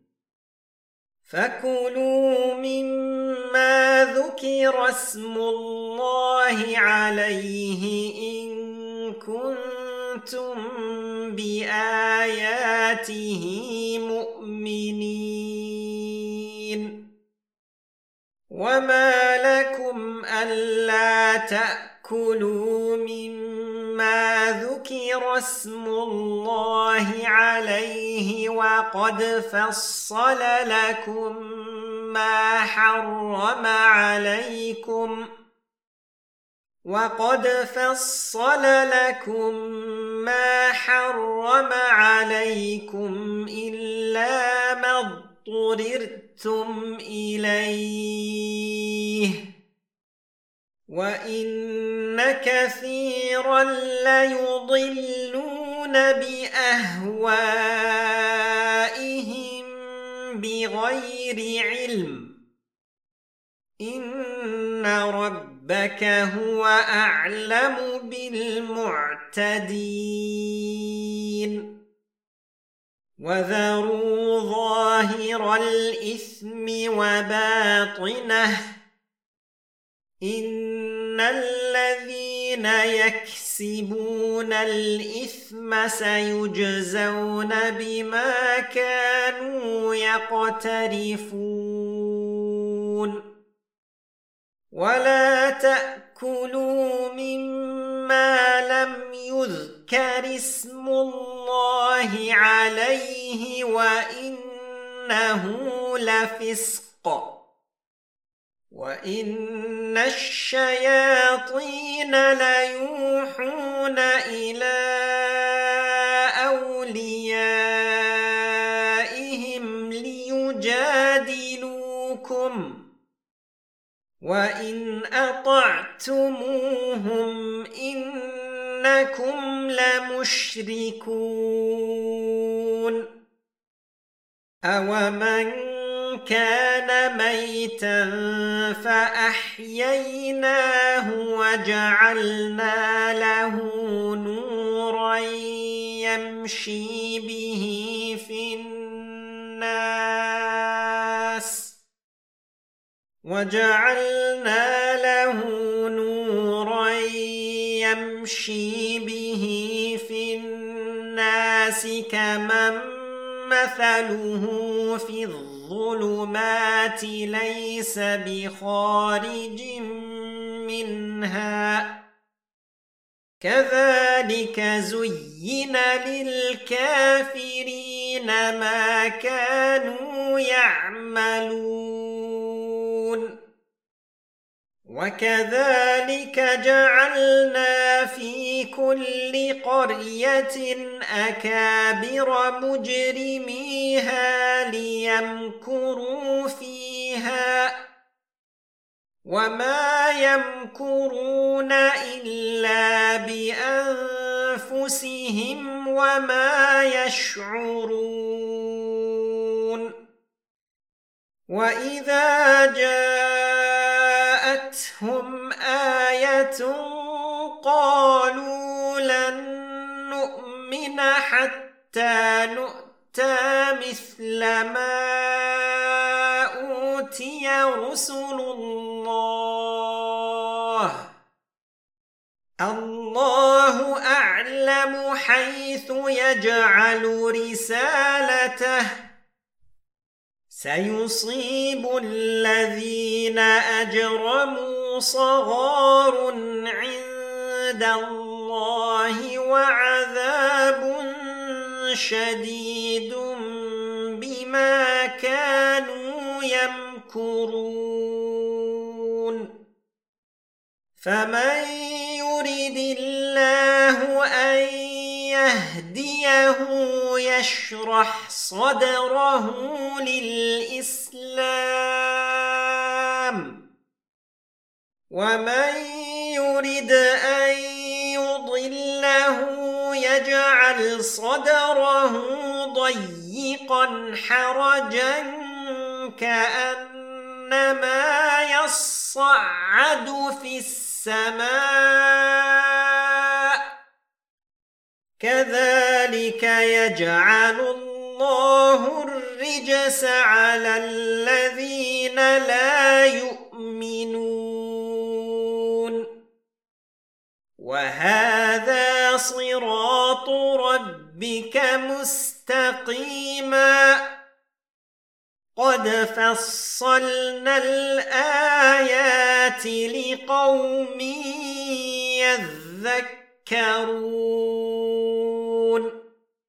فكلوا مما ذكر اسم الله عليه إن كنتم بآياته مؤمنين وما لكم ألا تأكلوا مما ذكر اسم الله عليه وقد فصل لكم ما حرم عليكم إلا ما اضطررتم تُبْتُمْ إِلَيْهِ وَإِنَّ كَثِيرًا لَيُضِلُّونَ بِأَهْوَائِهِمْ بِغَيْرِ عِلْمٍ إِنَّ رَبَّكَ هُوَ أَعْلَمُ بِالْمُعْتَدِينَ وَذَرُوا ظَاهِرَ الْإِثْمِ وَبَاطِنَهُ إِنَّ الَّذِينَ يَكْسِبُونَ الْإِثْمَ سَيُجْزَوْنَ بِمَا كَانُوا يَقْتَرِفُونَ وَلَا تَأْكُلُوا مِمَّا لَمْ يُذْكَرِ اسْمُ اللَّهِ عَلَيْهِ وَإِنَّهُ لَفِسْقٌ وَإِنَّ الشَّيَاطِينَ لَيُوحُونَ إِلَى أَوْلِيَائِهِمْ لِيُجَادِلُوكُمْ وَإِنْ أَطَعْتُمُوهُمْ إِنَّكُمْ لَمُشْرِكُونَ أَوَمَنْ كَانَ مَيْتًا فَأَحْيَيْنَاهُ وَجَعَلْنَا لَهُ نُورًا يَمْشِي بِهِ فِي النَّاسِ كَمَنْ مَثَلُهُ فِي الظُّلُمَاتِ لَيْسَ بِخَارِجٍ مِنْهَا كَذَلِكَ زُيِّنَ لِلْكَافِرِينَ مَا كَانُوا يَعْمَلُونَ وَكَذَلِكَ جَعَلْنَا فِي كُلِّ قَرْيَةٍ أَكَابِرَ مُجْرِمِيهَا لِيَمْكُرُوا فِيهَا وَمَا يَمْكُرُونَ إِلَّا بِأَنفُسِهِمْ وَمَا يَشْعُرُونَ وَإِذَا جَاءَتْهُمْ آيَةٌ قَالُوا لَن نُّؤْمِنَ حَتَّى نُؤْتَىٰ مِثْلَ مَا أُوتِيَ رُسُلُ اللَّهُ أَعْلَمُ حَيْثُ يَجْعَلُ رِسَالَتَهُ سَيُصِيبُ الَّذِينَ أَجْرَمُوا صَغَارٌ عِندَ اللَّهِ وَعَذَابٌ شَدِيدٌ بِمَا كَانُوا يَمْكُرُونَ فَمَن يُرِدِ اللَّهُ أَن يَهْدِيَهُ يَشْرَحْ صَدْرَهُ لِلْإِسْلَامِ وَمَن يُرِدْ أَن يُضِلَّهُ يَجْعَلْ صَدْرَهُ ضَيِّقًا حَرَجًا كَأَنَّمَا يَصَّعَّدُ فِي السَّمَاءِ كَذَلِكَ يَجْعَلُ اللَّهُ الرِّجْسَ عَلَى الَّذِينَ لَا يُؤْمِنُونَ وَهَذَا صِرَاطُ رَبِّكَ مُسْتَقِيمًا قَدْ فَصَّلْنَا الْآيَاتِ لِقَوْمٍ يَذَّكَّرُونَ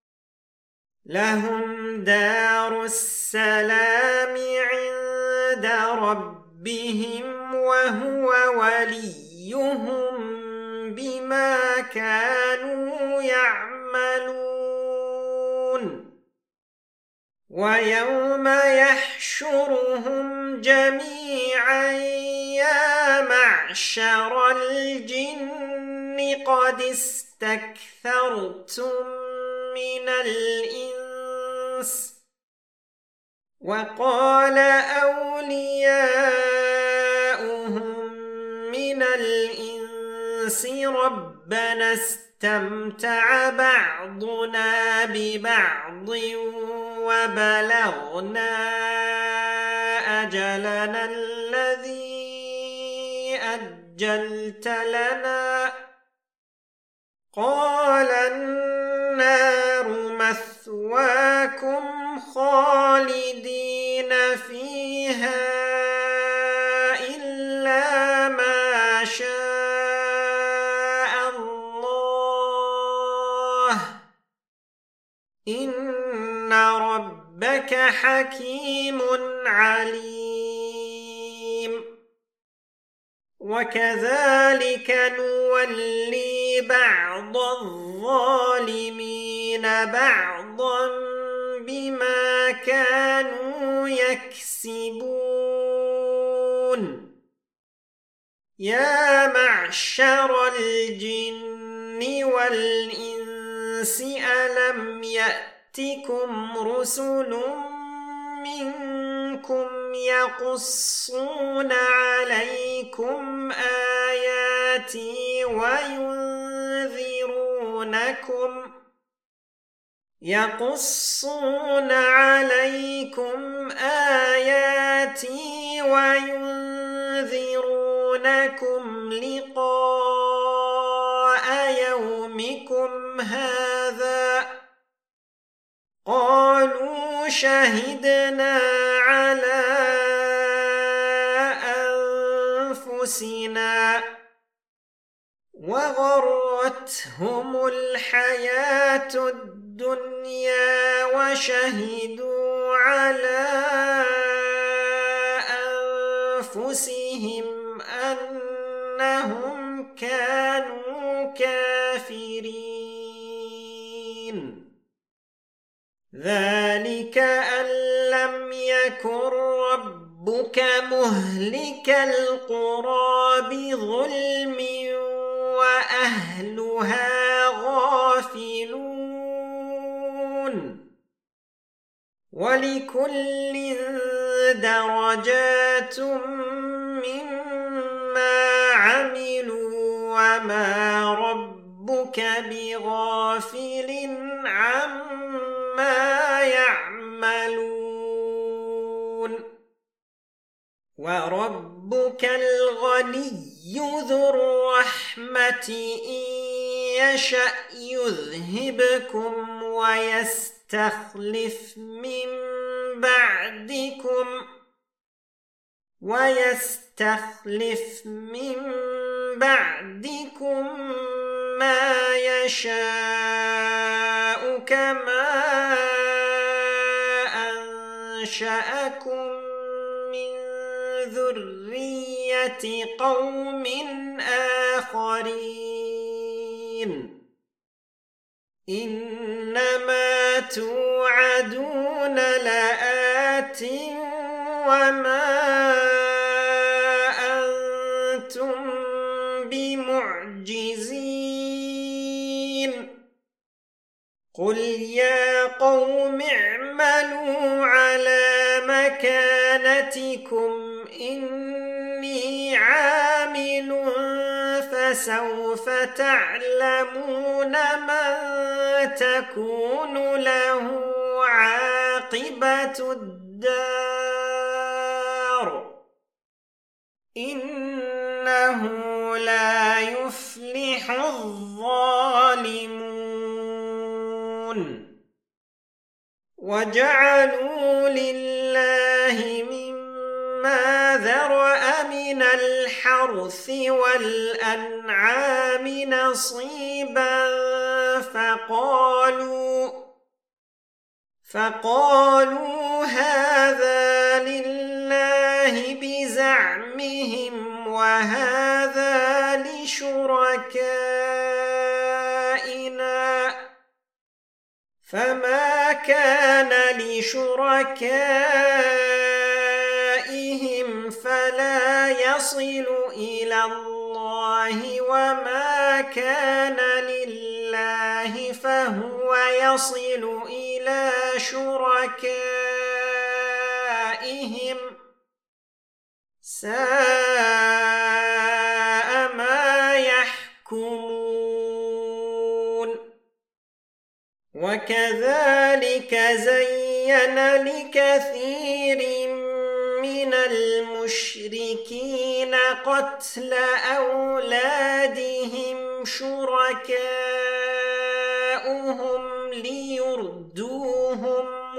لَهُمْ دَارُ السَّلَامِ عِندَ رَبِّهِمْ وَهُوَ وَلِيُّهُم بِمَا كَانُوا يَعْمَلُونَ ويوم يحشرهم جميعا يا معشر الجن قد استكثرتم من الإنس وقال أولياؤهم من الإنس ربنا استمتع بعضنا ببعض وبلغنا أجلنا الذي أجلت لنا قال النار مثواكم خالدين فيها إلا ما شاء الله إن ربك حكيم عليم وكذلك نولي بعض الظالمين بعضا بما كانوا يكسبون يا معشر الجن والإنس ألم يأتكم رسل منكم يقصون عليكم آياتي وينذرونكم لقاء يومكم هذا قالوا شهدنا على أنفسنا وغرتهم الحياة الدنيا وشهدوا على أنفسهم أنهم كانوا كافرين ذلك أن لم يكن ربك مهلك القرى بظلم وأهلها غافلون ولكل درجات مما عملوا وما ربك بغافل عما يعملون وربك الغني ذو الرحمة إن يشأ يذهبكم ويستخلف من بعدكم ما يشاء كما أنشأكم من ذرية قوم آخرين إنما توعدون لآت وما أنتم بمعجزين قل يا قوم اعملوا على مكانتكم إني عامل فسوف تعلمون من تكون له عاقبة الدار إنه لا يفلح الظالمون وجعلوا لله مما ذرأ من الحرث والأنعام نصيبا فقالوا هذا لله بزعمهم وهذا لشركائنا فما كان لشركائهم فلا يصل إلى الله وما كان لله فهو يصل إلى شركائهم ساء ما يحكمون وكذلك زين لكثير من المشركين قتل أولادهم شركاؤهم ليردوهم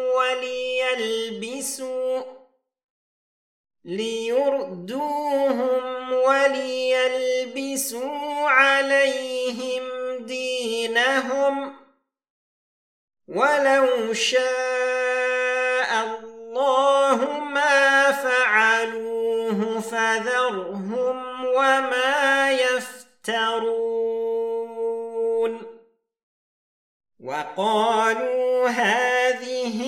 وليلبسوا عليهم دينهم ولو شاء الله ما فعلوه فذرهم وما يفترون وقالوا هذه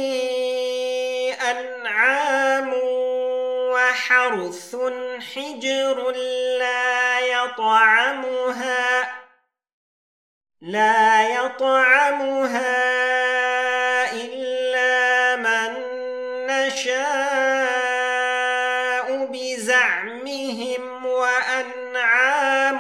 أنعام وحرث حجر لا يطعمها إلا من نشاء بزعمهم وأنعام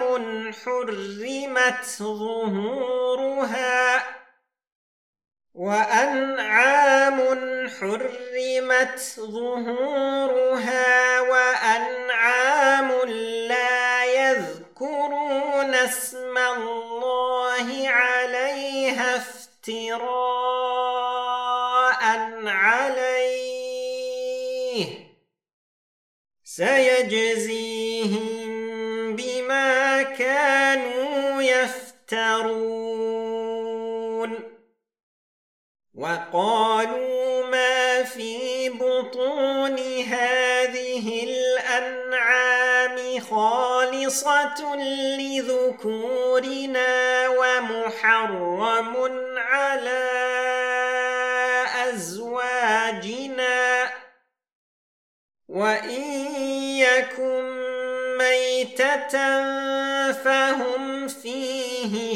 حرمت ظهورها وأنعام لا يذكرون اسم الله عليها افتراء عليه سيجزيهم بما كانوا يفترون وقالوا ما في بطون هذه الأنعام خالصة لذكورنا ومحرم على أزواجنا وإن يكن ميتة فهم فيه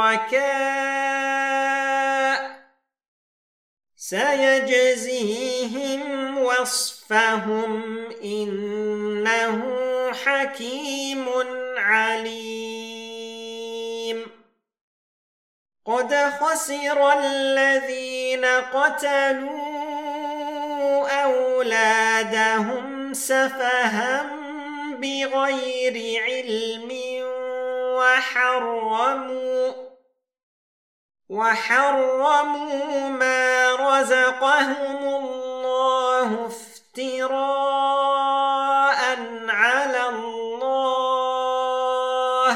شركاء سيجزيهم وصفهم إنه حكيم عليم قد خسر الذين قتلوا أولادهم سفها بغير علم وحرموا ما رزقهم الله افتراء على الله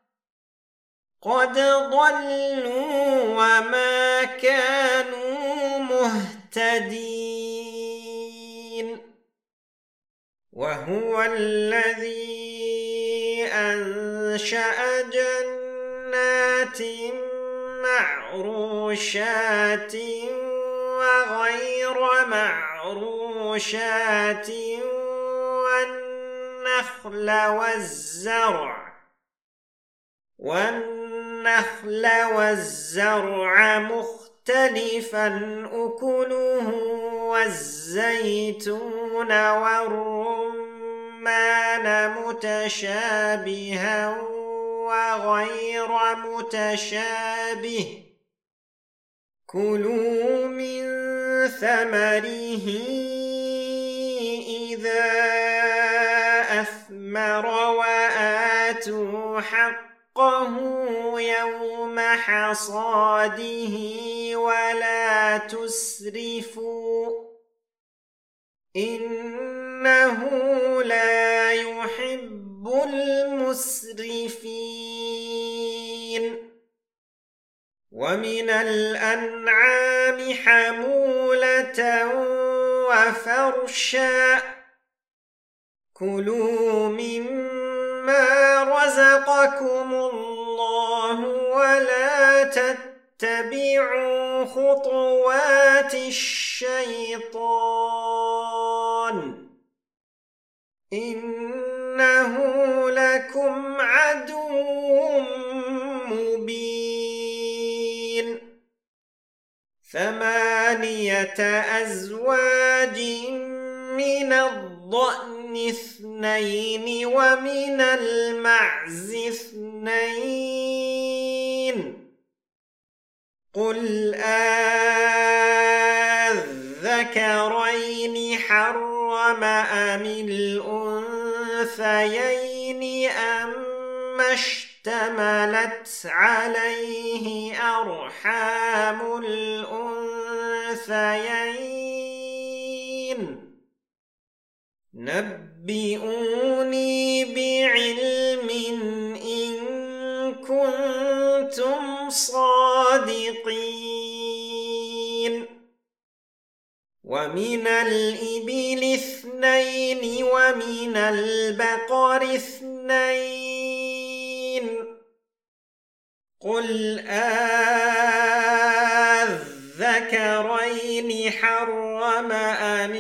قد ضلوا وما كانوا مهتدين وهو الذي أنشأ جنات معروشات وغير معروشات والنخل والزرع مختلفا أكله والزيتون والرمان متشابها وغير متشابه كلوا من ثمره إذا أثمر وآتوا حقه يوم حصاده ولا تسرفوا إنه لا يحب المسرفين ومن الأنعام حمولة وفرشا كلوا مما رزقكم الله ولا تتبعوا خطوات الشيطان إنه لكم عدو مبين 8 أزواج من الضأن 2 ومن المعز 2 قل أذكرين حرم أم الأنثيين أما اشتملت عليه أرحام الأنثيين نبئوني بعلم إن كنتم صادقين ومن الإبل 2 ومن البقر 2 قل أذكرين حرم أم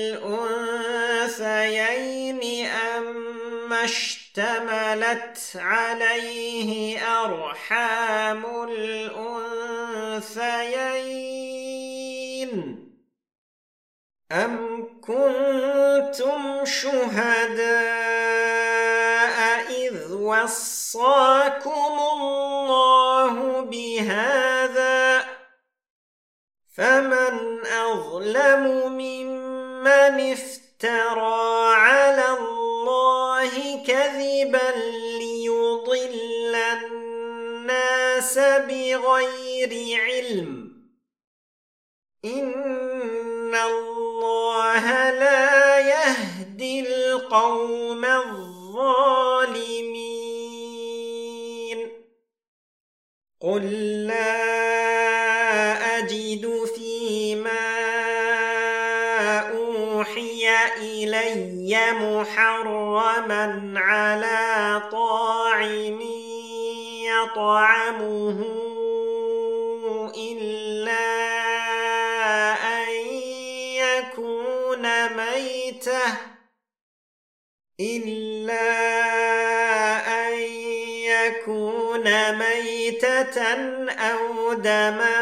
الأنثيين أما اشتملت عليه أرحام الأنثيين أم كنتم شهداء إذ وصاكم الله بهذا فمن أظلم ممن افترى على الله كذبا ليضل الناس بغير علم إن الله لا يهدي القوم الظالمين قل لا أجد فيما أوحي إلي محرما على طاعم يطعمه إلا أن يكون ميتة أو دما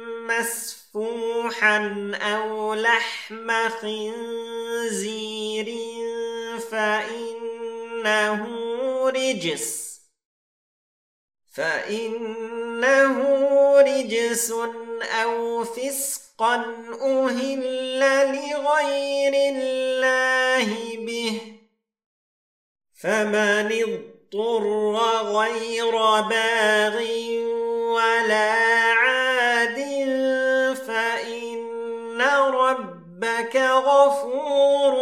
مسفوحا أو لحم خنزير فإنه رجس أو فسقا أهل لغير الله به فمن اضطر غير باغ ولا عاد فإن ربك غفور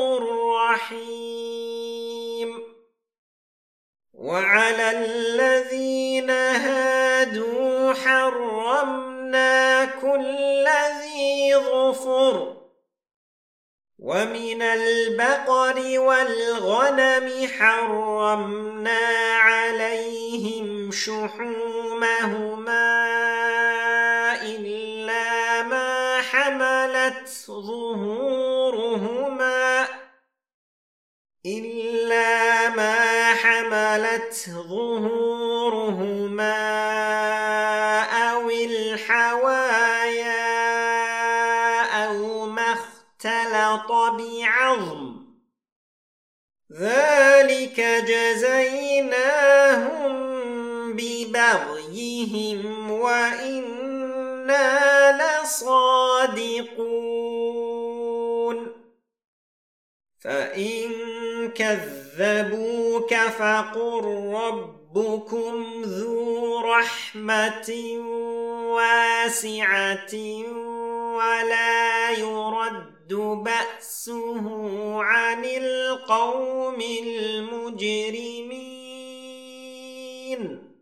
رحيم وعلى الذين هادوا حرمنا كل ذي ظفر ومن البقر والغنم حرمنا عليهم شحومهما إلا ما حملت ظهورهما أو الحوايا أو ما اختلط بعظم ذلك جزيناهم ببغيهم وإنا لصادقون فإن كذبوك فقل ربكم ذو رحمة واسعة ولا يرد بأسه عن القوم المجرمين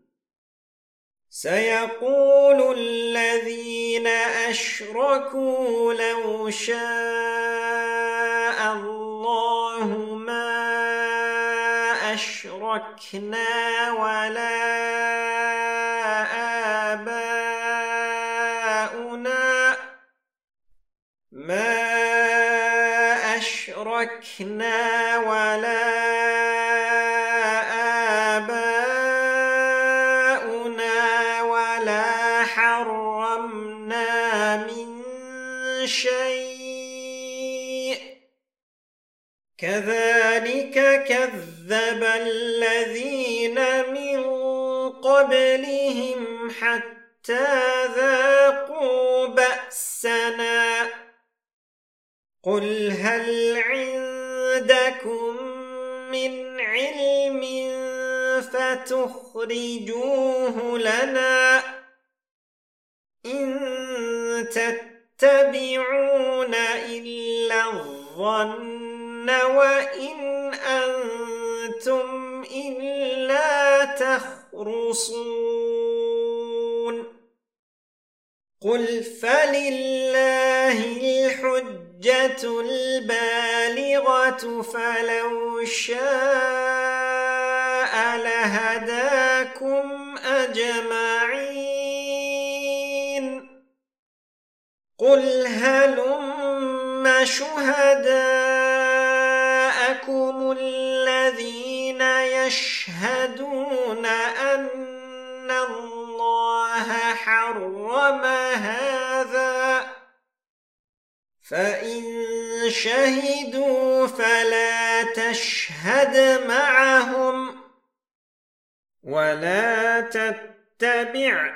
سيقول الذين أشركوا لو شاء الله ما أشركنا ولا أشركنا ولا آباؤنا ولا حرمنا من شيء كذلك كذب الذين من قبلهم حتى ذاقوا بأسنا قل هل عندكم من علم فتخرجوه لنا إن تتبعون إلا الظن وإن أنتم إلا تخرصون قل فلله الحجة البالغة فلو شاء لهداكم أجمعين قل هلم شهداءكم الذين يشهدون أن الله حرم هذا فإن شهدوا فلا تشهد معهم ولا تتبع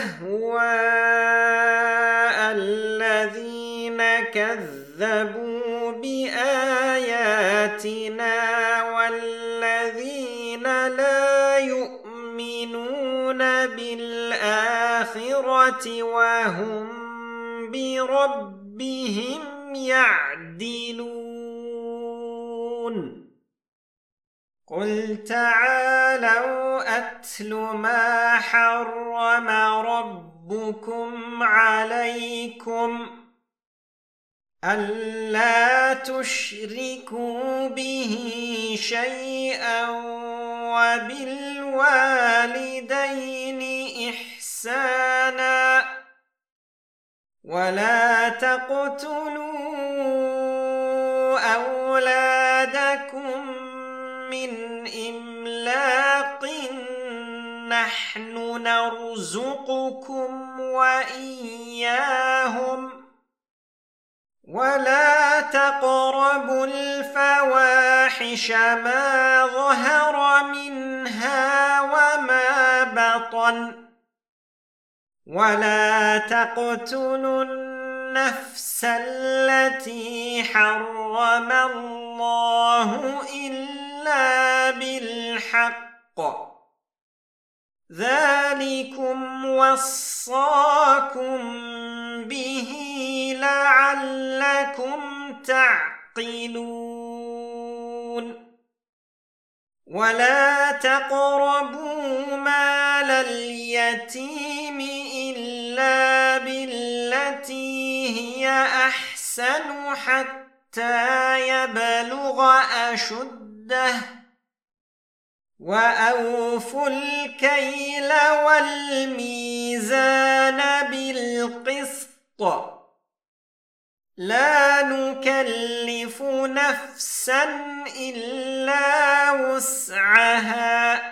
أهواء الذين كذبوا بآياتنا والذين لا يؤمنون بالآخرة وهم بربهم يعدلون قل تعالوا أتل ما حرم ربكم عليكم ألا تشركوا به شيئا وبالوالدين إحسانا ولا تقتلوا أولادكم من إملاق نحن نرزقكم وإياهم ولا تقربوا الفواحش ما ظهر منها وما بطن ولا تقتلوا النفس التي حرم الله إلا بالحق ذلكم وصاكم به لعلكم تعقلون ولا تقربوا مال اليتيم إلا بالتي هي أحسن حتى يبلغ أشده وأوفوا الكيل والميزان بالقسط لا نكلف نفسا إلا وسعها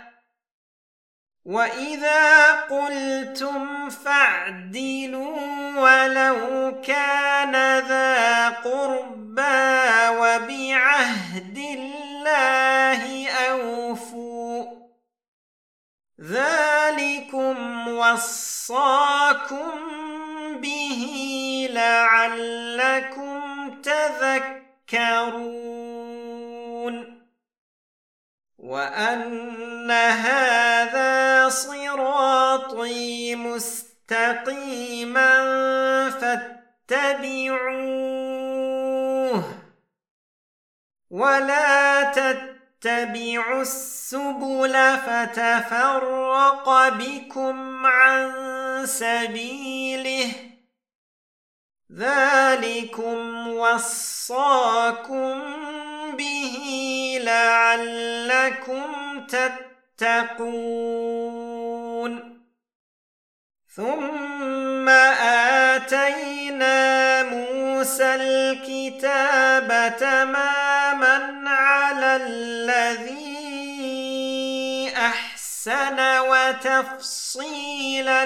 وإذا قلتم فاعدلوا ولو كان ذا قربى وبعهد الله أوفوا ذلكم وصاكم به لعلكم تذكرون وأن هذا صراطي مستقيما فاتبعوه ولا تتبعوا السبل فتفرق بكم عن سبيله ذلكم وصاكم به لعلكم تتقون ثم آتينا موسى الكتاب تماما الذي أحسن وتفصيلا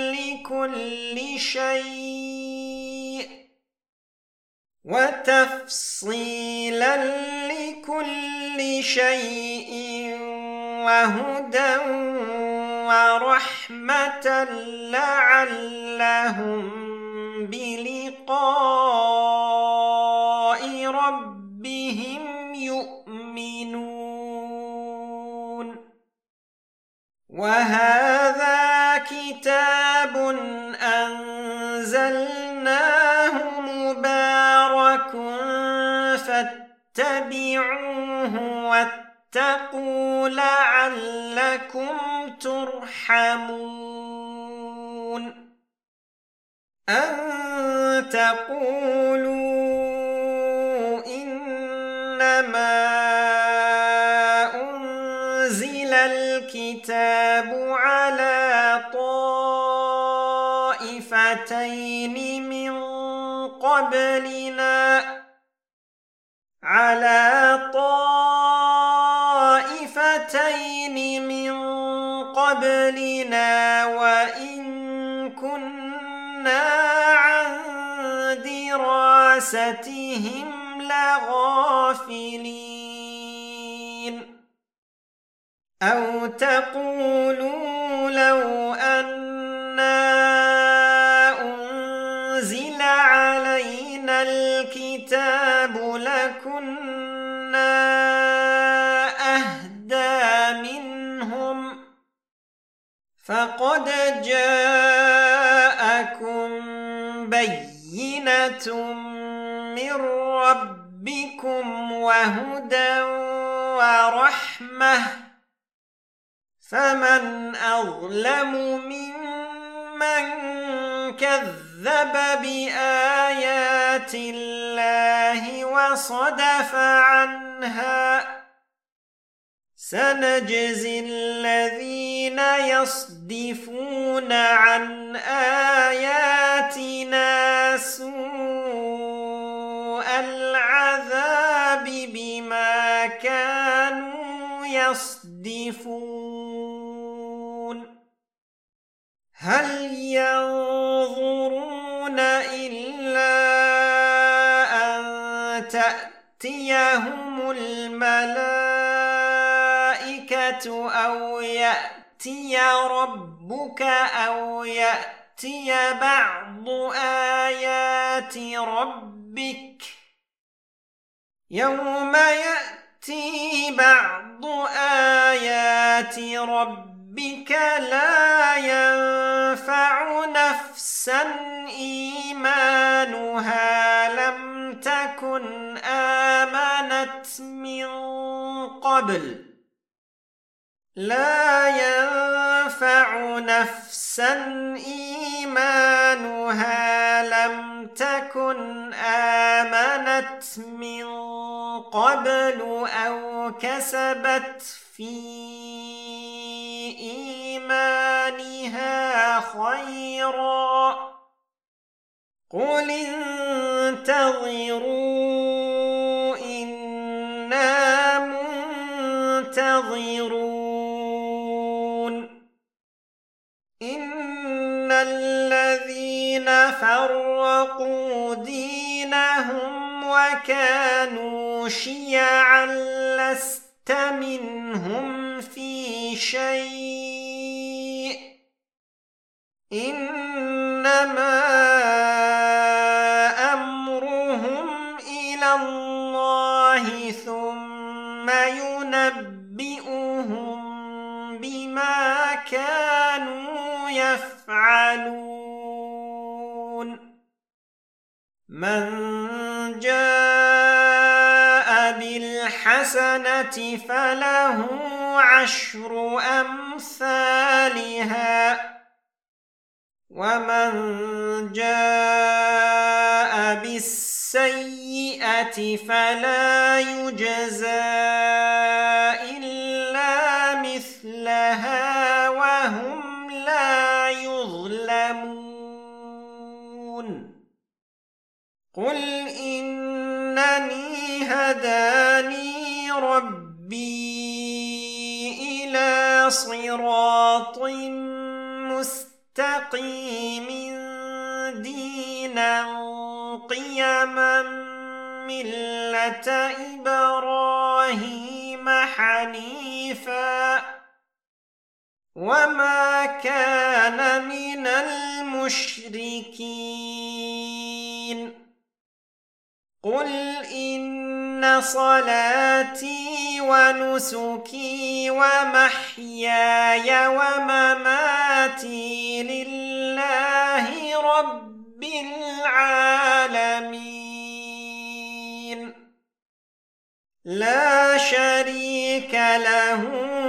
لكل شيء وهدى ورحمة لعلهم بلقاء ربهم يؤمنون وهذا كتاب أنزلناه مبارك فاتبعوه واتقوا لعلكم ترحمون أن تقولوا إنما أنزل الكتاب على طائفتين من قبلنا وإن كنا عن دراستهم لغافلين أو تقولوا لو أنا أنزل علينا الكتاب لكنا أهدى منهم فقد جاءكم بينة من ربكم وهدى ورحمة فمن أظلم ممن كذب بآيات الله وصدف عنها سنجزي الذين يصدفون عن آياتنا سوء العذاب بما كانوا يصدفون هل ينظرون إلا أن تأتيهم الملائكة أو يأتي ربك أو يأتي بعض آيات ربك يوم يأتي بعض آيات ربك لا ينفع نفسا إيمانها لم تكن آمنت من قبل أو كسبت في إيمانها خيرا قل انتظروا إنا منتظرون إن الذين فرقوا دينهم وكانوا شيعا لست منهم في شيء إنما أمرهم إلى الله ثم ينبئهم بما كانوا يفعلون من جاء بالحسنة فله عشر أمثالها ومن جاء بالسيئة فلا يجزى إلا مثلها وهم لا يظلمون قل إنني هداني ربي إلى صراط مستقيم دينا قيما ملة إبراهيم حنيفا وما كان من المشركين قل إن صلاتي ونسكي ومحياي ومماتي لله رب العالمين لا شريك له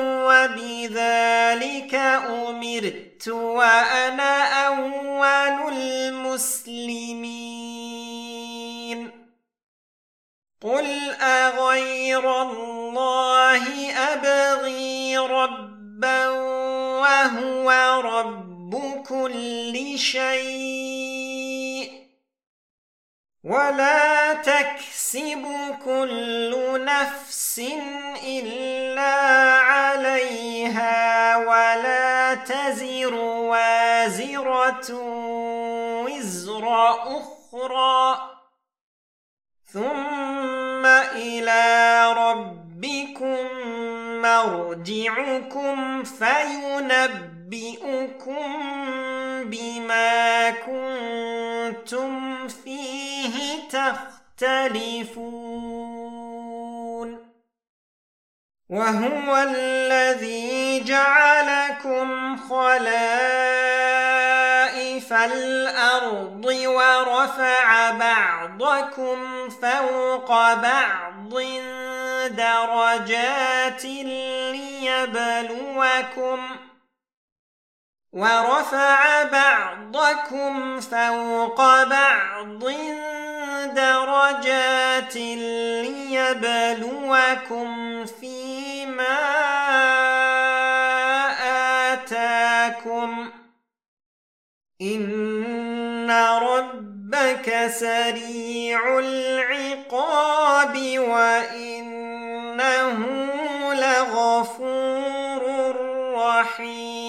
وبذلك أمرت وأنا أول المسلمين قل أغير الله أبغي ربا وهو رب كل شيء ولا تكسب كل نفس إلا عليها ولا تزر وازرة وزر أخرى ثم إلى ربكم مرجعكم فينبئكم بما كنتم فيه تختلفون وهو الذي جعلكم خلائف الأرض ورفع بعضكم فوق بعض درجات ليبلوكم فيما آتاكم إن ربك سريع العقاب وإنه لغفور رحيم